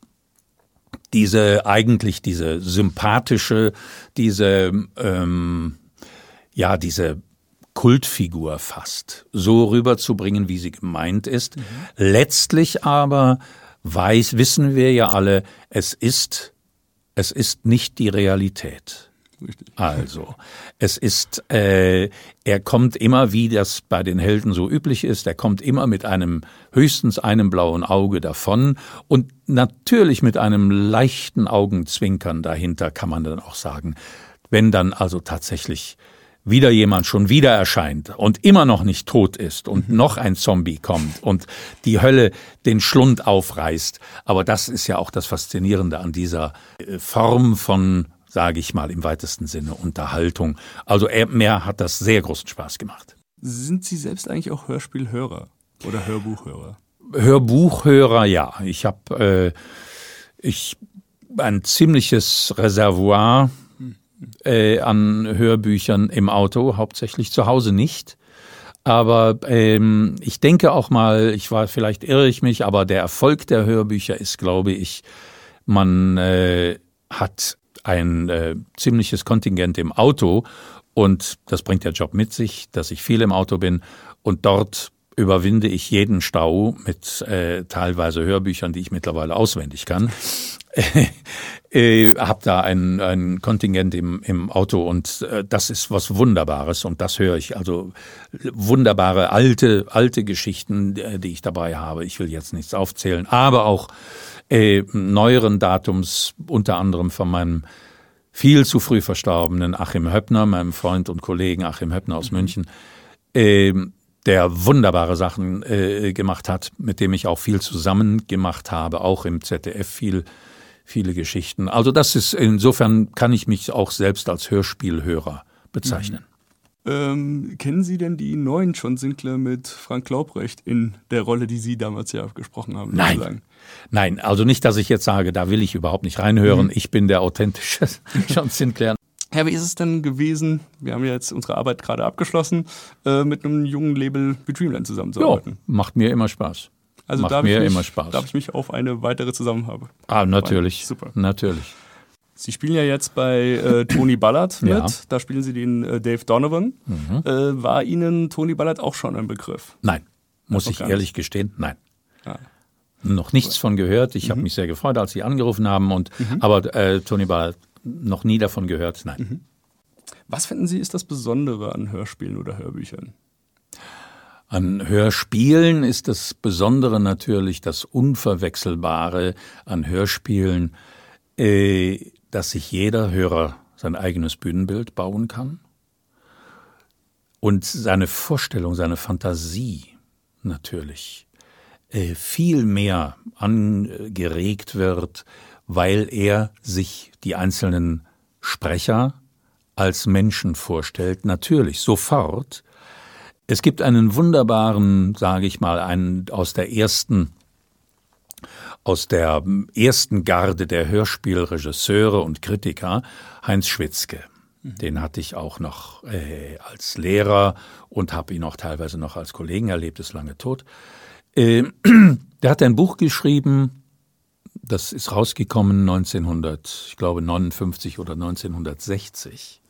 diese eigentlich diese sympathische, diese ähm, ja diese Kultfigur fast so rüberzubringen, wie sie gemeint ist. Mhm. Letztlich aber weiß, wissen wir ja alle, es ist es ist nicht die Realität. Richtig. Also, es ist, äh, er kommt immer, wie das bei den Helden so üblich ist, er kommt immer mit einem, höchstens einem blauen Auge davon und natürlich mit einem leichten Augenzwinkern dahinter, kann man dann auch sagen. Wenn dann also tatsächlich wieder jemand schon wieder erscheint und immer noch nicht tot ist und mhm. noch ein Zombie kommt und die Hölle den Schlund aufreißt. Aber das ist ja auch das Faszinierende an dieser Form von, sage ich mal, im weitesten Sinne Unterhaltung. Also er, mir hat das sehr großen Spaß gemacht. Sind Sie selbst eigentlich auch Hörspielhörer oder Hörbuchhörer? Hörbuchhörer, ja. Ich habe äh, ich ein ziemliches Reservoir äh, an Hörbüchern im Auto, hauptsächlich zu Hause nicht. Aber ähm, ich denke auch mal, ich war, vielleicht irre ich mich, aber der Erfolg der Hörbücher ist, glaube ich, man äh, hat ein äh, ziemliches Kontingent im Auto und das bringt der Job mit sich, dass ich viel im Auto bin und dort überwinde ich jeden Stau mit äh, teilweise Hörbüchern, die ich mittlerweile auswendig kann. äh, hab da ein, ein Kontingent im, im Auto und äh, das ist was Wunderbares und das höre ich. Also wunderbare alte alte Geschichten, die ich dabei habe. Ich will jetzt nichts aufzählen, aber auch äh, neueren Datums, unter anderem von meinem viel zu früh verstorbenen Achim Höppner, meinem Freund und Kollegen Achim Höppner aus München, äh, der wunderbare Sachen äh, gemacht hat, mit dem ich auch viel zusammen gemacht habe, auch im Z D F viel viele Geschichten. Also das ist, insofern kann ich mich auch selbst als Hörspielhörer bezeichnen. Mhm. Ähm, kennen Sie denn die neuen John Sinclair mit Frank Laubrecht in der Rolle, die Sie damals ja gesprochen haben? Nein, sozusagen? Nein, also nicht, dass ich jetzt sage, da will ich überhaupt nicht reinhören. Mhm. Ich bin der authentische John Sinclair. Herr, wie ist es denn gewesen, wir haben ja jetzt unsere Arbeit gerade abgeschlossen, äh, mit einem jungen Label wie Dreamland zusammenzuarbeiten? Ja, macht mir immer Spaß. Also macht darf mir ich mich, immer Spaß. Darf ich mich auf eine weitere Zusammenarbeit? Ah, natürlich. Super. Natürlich. Sie spielen ja jetzt bei äh, Tony Ballard mit. Ja. Da spielen Sie den äh, Dave Donovan. Mhm. Äh, war Ihnen Tony Ballard auch schon ein Begriff? Nein, muss ich ehrlich gestehen, nein. Ah. Noch nichts von gehört. Ich mhm. habe mich sehr gefreut, als Sie angerufen haben. Und mhm. aber äh, Tony Ballard noch nie davon gehört, nein. Mhm. Was finden Sie ist das Besondere an Hörspielen oder Hörbüchern? An Hörspielen ist das Besondere natürlich das Unverwechselbare an Hörspielen, äh, dass sich jeder Hörer sein eigenes Bühnenbild bauen kann und seine Vorstellung, seine Fantasie natürlich äh, viel mehr angeregt wird, weil er sich die einzelnen Sprecher als Menschen vorstellt, natürlich, sofort. Es gibt einen wunderbaren, sage ich mal, einen aus der ersten, aus der ersten Garde der Hörspielregisseure und Kritiker, Heinz Schwitzke. Mhm. Den hatte ich auch noch äh, als Lehrer und habe ihn auch teilweise noch als Kollegen erlebt, ist lange tot. Äh, der hat ein Buch geschrieben, das ist rausgekommen neunzehnhundert, ich glaube neunundfünfzig oder neunzehnhundertsechzig.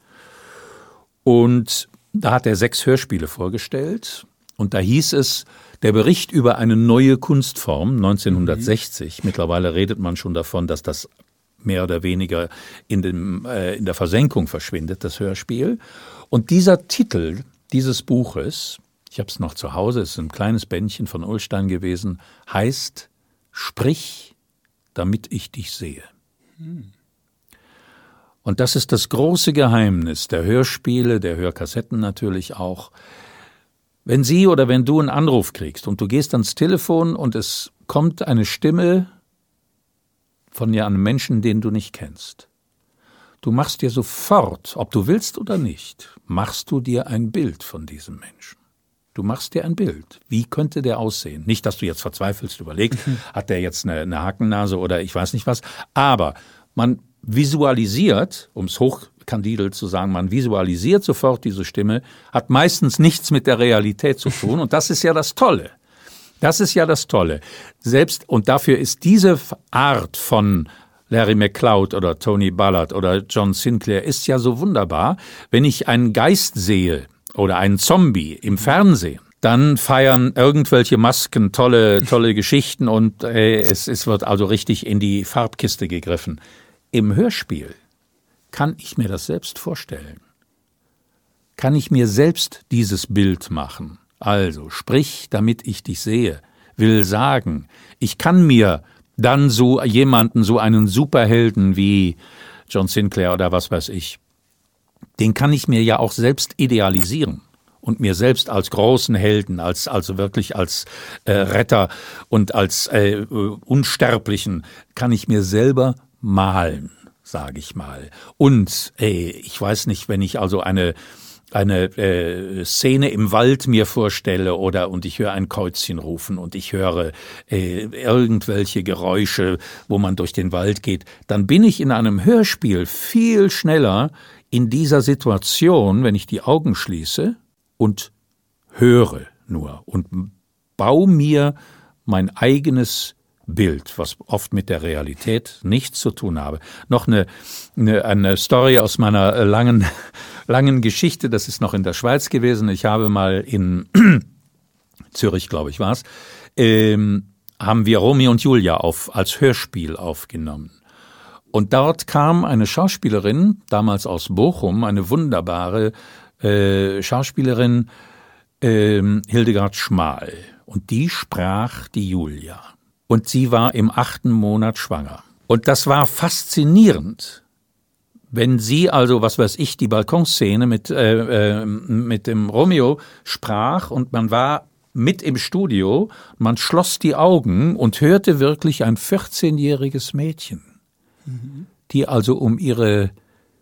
Und da hat er sechs Hörspiele vorgestellt und da hieß es, der Bericht über eine neue Kunstform neunzehnhundertsechzig. Mhm. Mittlerweile redet man schon davon, dass das mehr oder weniger in, dem, äh, in der Versenkung verschwindet, das Hörspiel. Und dieser Titel dieses Buches, ich habe es noch zu Hause, es ist ein kleines Bändchen von Ullstein gewesen, heißt Sprich, damit ich dich sehe. Mhm. Und das ist das große Geheimnis der Hörspiele, der Hörkassetten natürlich auch. Wenn Sie oder wenn du einen Anruf kriegst und du gehst ans Telefon und es kommt eine Stimme von einem Menschen, den du nicht kennst. Du machst dir sofort, ob du willst oder nicht, machst du dir ein Bild von diesem Menschen. Du machst dir ein Bild. Wie könnte der aussehen? Nicht, dass du jetzt verzweifelst, überlegst, hat der jetzt eine, eine Hakennase oder ich weiß nicht was, aber man visualisiert, um es hochkandidel zu sagen, man visualisiert sofort diese Stimme, hat meistens nichts mit der Realität zu tun und das ist ja das Tolle. Das ist ja das Tolle. Selbst, und dafür ist diese Art von Larry McCloud oder Tony Ballard oder John Sinclair ist ja so wunderbar. Wenn ich einen Geist sehe oder einen Zombie im Fernsehen, dann feiern irgendwelche Masken tolle, tolle Geschichten und äh, es, es wird also richtig in die Farbkiste gegriffen. Im Hörspiel kann ich mir das selbst vorstellen. Kann ich mir selbst dieses Bild machen. Also, sprich, damit ich dich sehe, will sagen, ich kann mir dann so jemanden, so einen Superhelden wie John Sinclair oder was weiß ich, den kann ich mir ja auch selbst idealisieren und mir selbst als großen Helden, als also wirklich als äh, Retter und als äh, Unsterblichen, kann ich mir selber malen, sage ich mal. Und ey, ich weiß nicht, wenn ich also eine eine äh, Szene im Wald mir vorstelle oder und ich höre ein Käuzchen rufen und ich höre äh, irgendwelche Geräusche, wo man durch den Wald geht, dann bin ich in einem Hörspiel viel schneller in dieser Situation, wenn ich die Augen schließe und höre nur und baue mir mein eigenes Bild, was oft mit der Realität nichts zu tun habe. Noch eine, eine, eine Story aus meiner langen, langen Geschichte, das ist noch in der Schweiz gewesen. Ich habe mal in Zürich, glaube ich, war es, ähm, haben wir Romeo und Julia auf, als Hörspiel aufgenommen. Und dort kam eine Schauspielerin, damals aus Bochum, eine wunderbare äh, Schauspielerin, äh, Hildegard Schmal. Und die sprach die Julia. Und sie war im achten Monat schwanger. Und das war faszinierend, wenn sie also, was weiß ich, die Balkonszene mit, äh, äh, mit dem Romeo sprach und man war mit im Studio, man schloss die Augen und hörte wirklich ein vierzehnjähriges Mädchen, mhm. die also um ihre,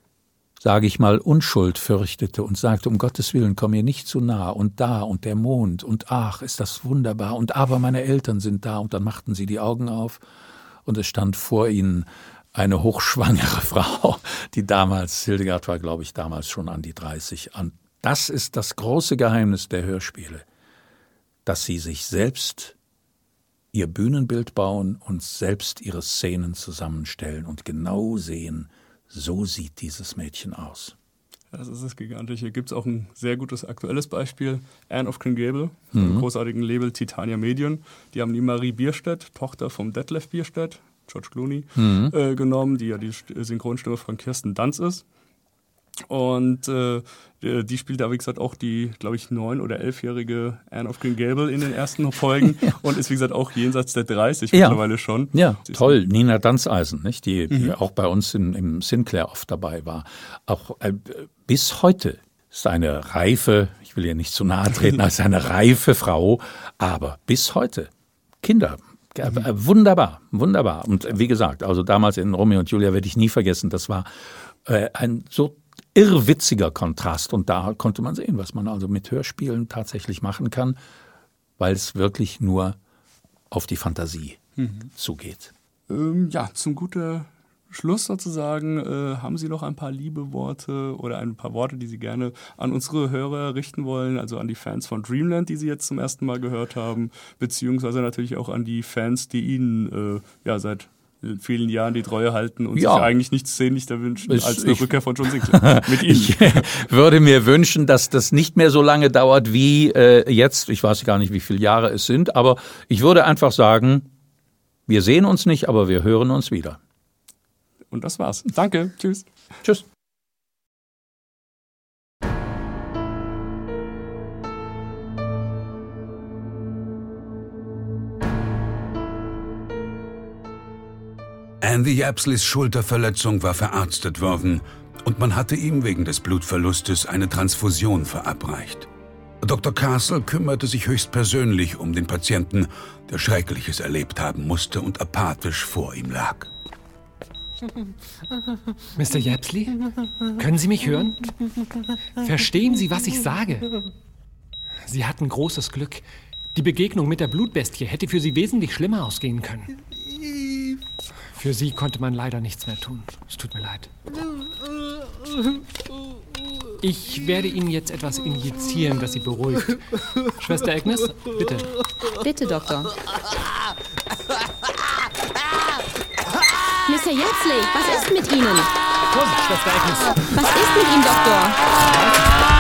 sage ich mal, Unschuld fürchtete und sagte, um Gottes Willen, komm mir nicht zu nah und da und der Mond und ach, ist das wunderbar und aber meine Eltern sind da und dann machten sie die Augen auf und es stand vor ihnen eine hochschwangere Frau, die damals, Hildegard war, glaube ich, damals schon an die dreißig. Und das ist das große Geheimnis der Hörspiele, dass sie sich selbst ihr Bühnenbild bauen und selbst ihre Szenen zusammenstellen und genau sehen, so sieht dieses Mädchen aus. Das ist das Gigantische. Hier gibt es auch ein sehr gutes aktuelles Beispiel. Anne of Green Gable, vom Mhm. großartigen Label Titania Medien. Die haben die Marie Bierstedt, Tochter vom Detlef Bierstedt, George Clooney, Mhm. äh, genommen, die ja die Synchronstimme von Kirsten Dunst ist. Und äh, die spielt da, wie gesagt, auch die, glaube ich, neun- oder elfjährige Anne of Green Gable in den ersten Folgen und ist, wie gesagt, auch jenseits der dreißig Ja. mittlerweile schon. Ja, toll. Nina Danzeisen, nicht? Die, die Mhm. auch bei uns in, im Sinclair oft dabei war. Auch äh, bis heute ist eine reife, ich will ihr nicht zu nahe treten, als eine reife Frau, aber bis heute Kinder, Mhm. Äh, wunderbar, wunderbar. Und wie gesagt, also damals in Romeo und Julia werde ich nie vergessen, das war äh, ein so irrwitziger Kontrast. Und da konnte man sehen, was man also mit Hörspielen tatsächlich machen kann, weil es wirklich nur auf die Fantasie mhm. zugeht. Ähm, ja, zum guten Schluss sozusagen, äh, haben Sie noch ein paar liebe Worte oder ein paar Worte, die Sie gerne an unsere Hörer richten wollen, also an die Fans von Dreamland, die Sie jetzt zum ersten Mal gehört haben, beziehungsweise natürlich auch an die Fans, die Ihnen äh, ja seit vielen Jahren die Treue halten und ja. sich eigentlich nichts sehnlicher wünschen ich, als eine ich, Rückkehr von John Sinclair mit Ihnen. Ich würde mir wünschen, dass das nicht mehr so lange dauert wie äh, jetzt. Ich weiß gar nicht, wie viele Jahre es sind, aber ich würde einfach sagen, wir sehen uns nicht, aber wir hören uns wieder. Und das war's. Danke. Tschüss. Tschüss. Andy Yapsleys Schulterverletzung war verarztet worden und man hatte ihm wegen des Blutverlustes eine Transfusion verabreicht. Doktor Castle kümmerte sich höchstpersönlich um den Patienten, der Schreckliches erlebt haben musste und apathisch vor ihm lag. Mister Yapsley, können Sie mich hören? Verstehen Sie, was ich sage? Sie hatten großes Glück. Die Begegnung mit der Blutbestie hätte für Sie wesentlich schlimmer ausgehen können. Für Sie konnte man leider nichts mehr tun. Es tut mir leid. Ich werde Ihnen jetzt etwas injizieren, das Sie beruhigt. Schwester Agnes, bitte. Bitte, Doktor. Mister Yapsley, was ist mit Ihnen? Vorsicht, Schwester Agnes. Was ist mit ihm, Doktor?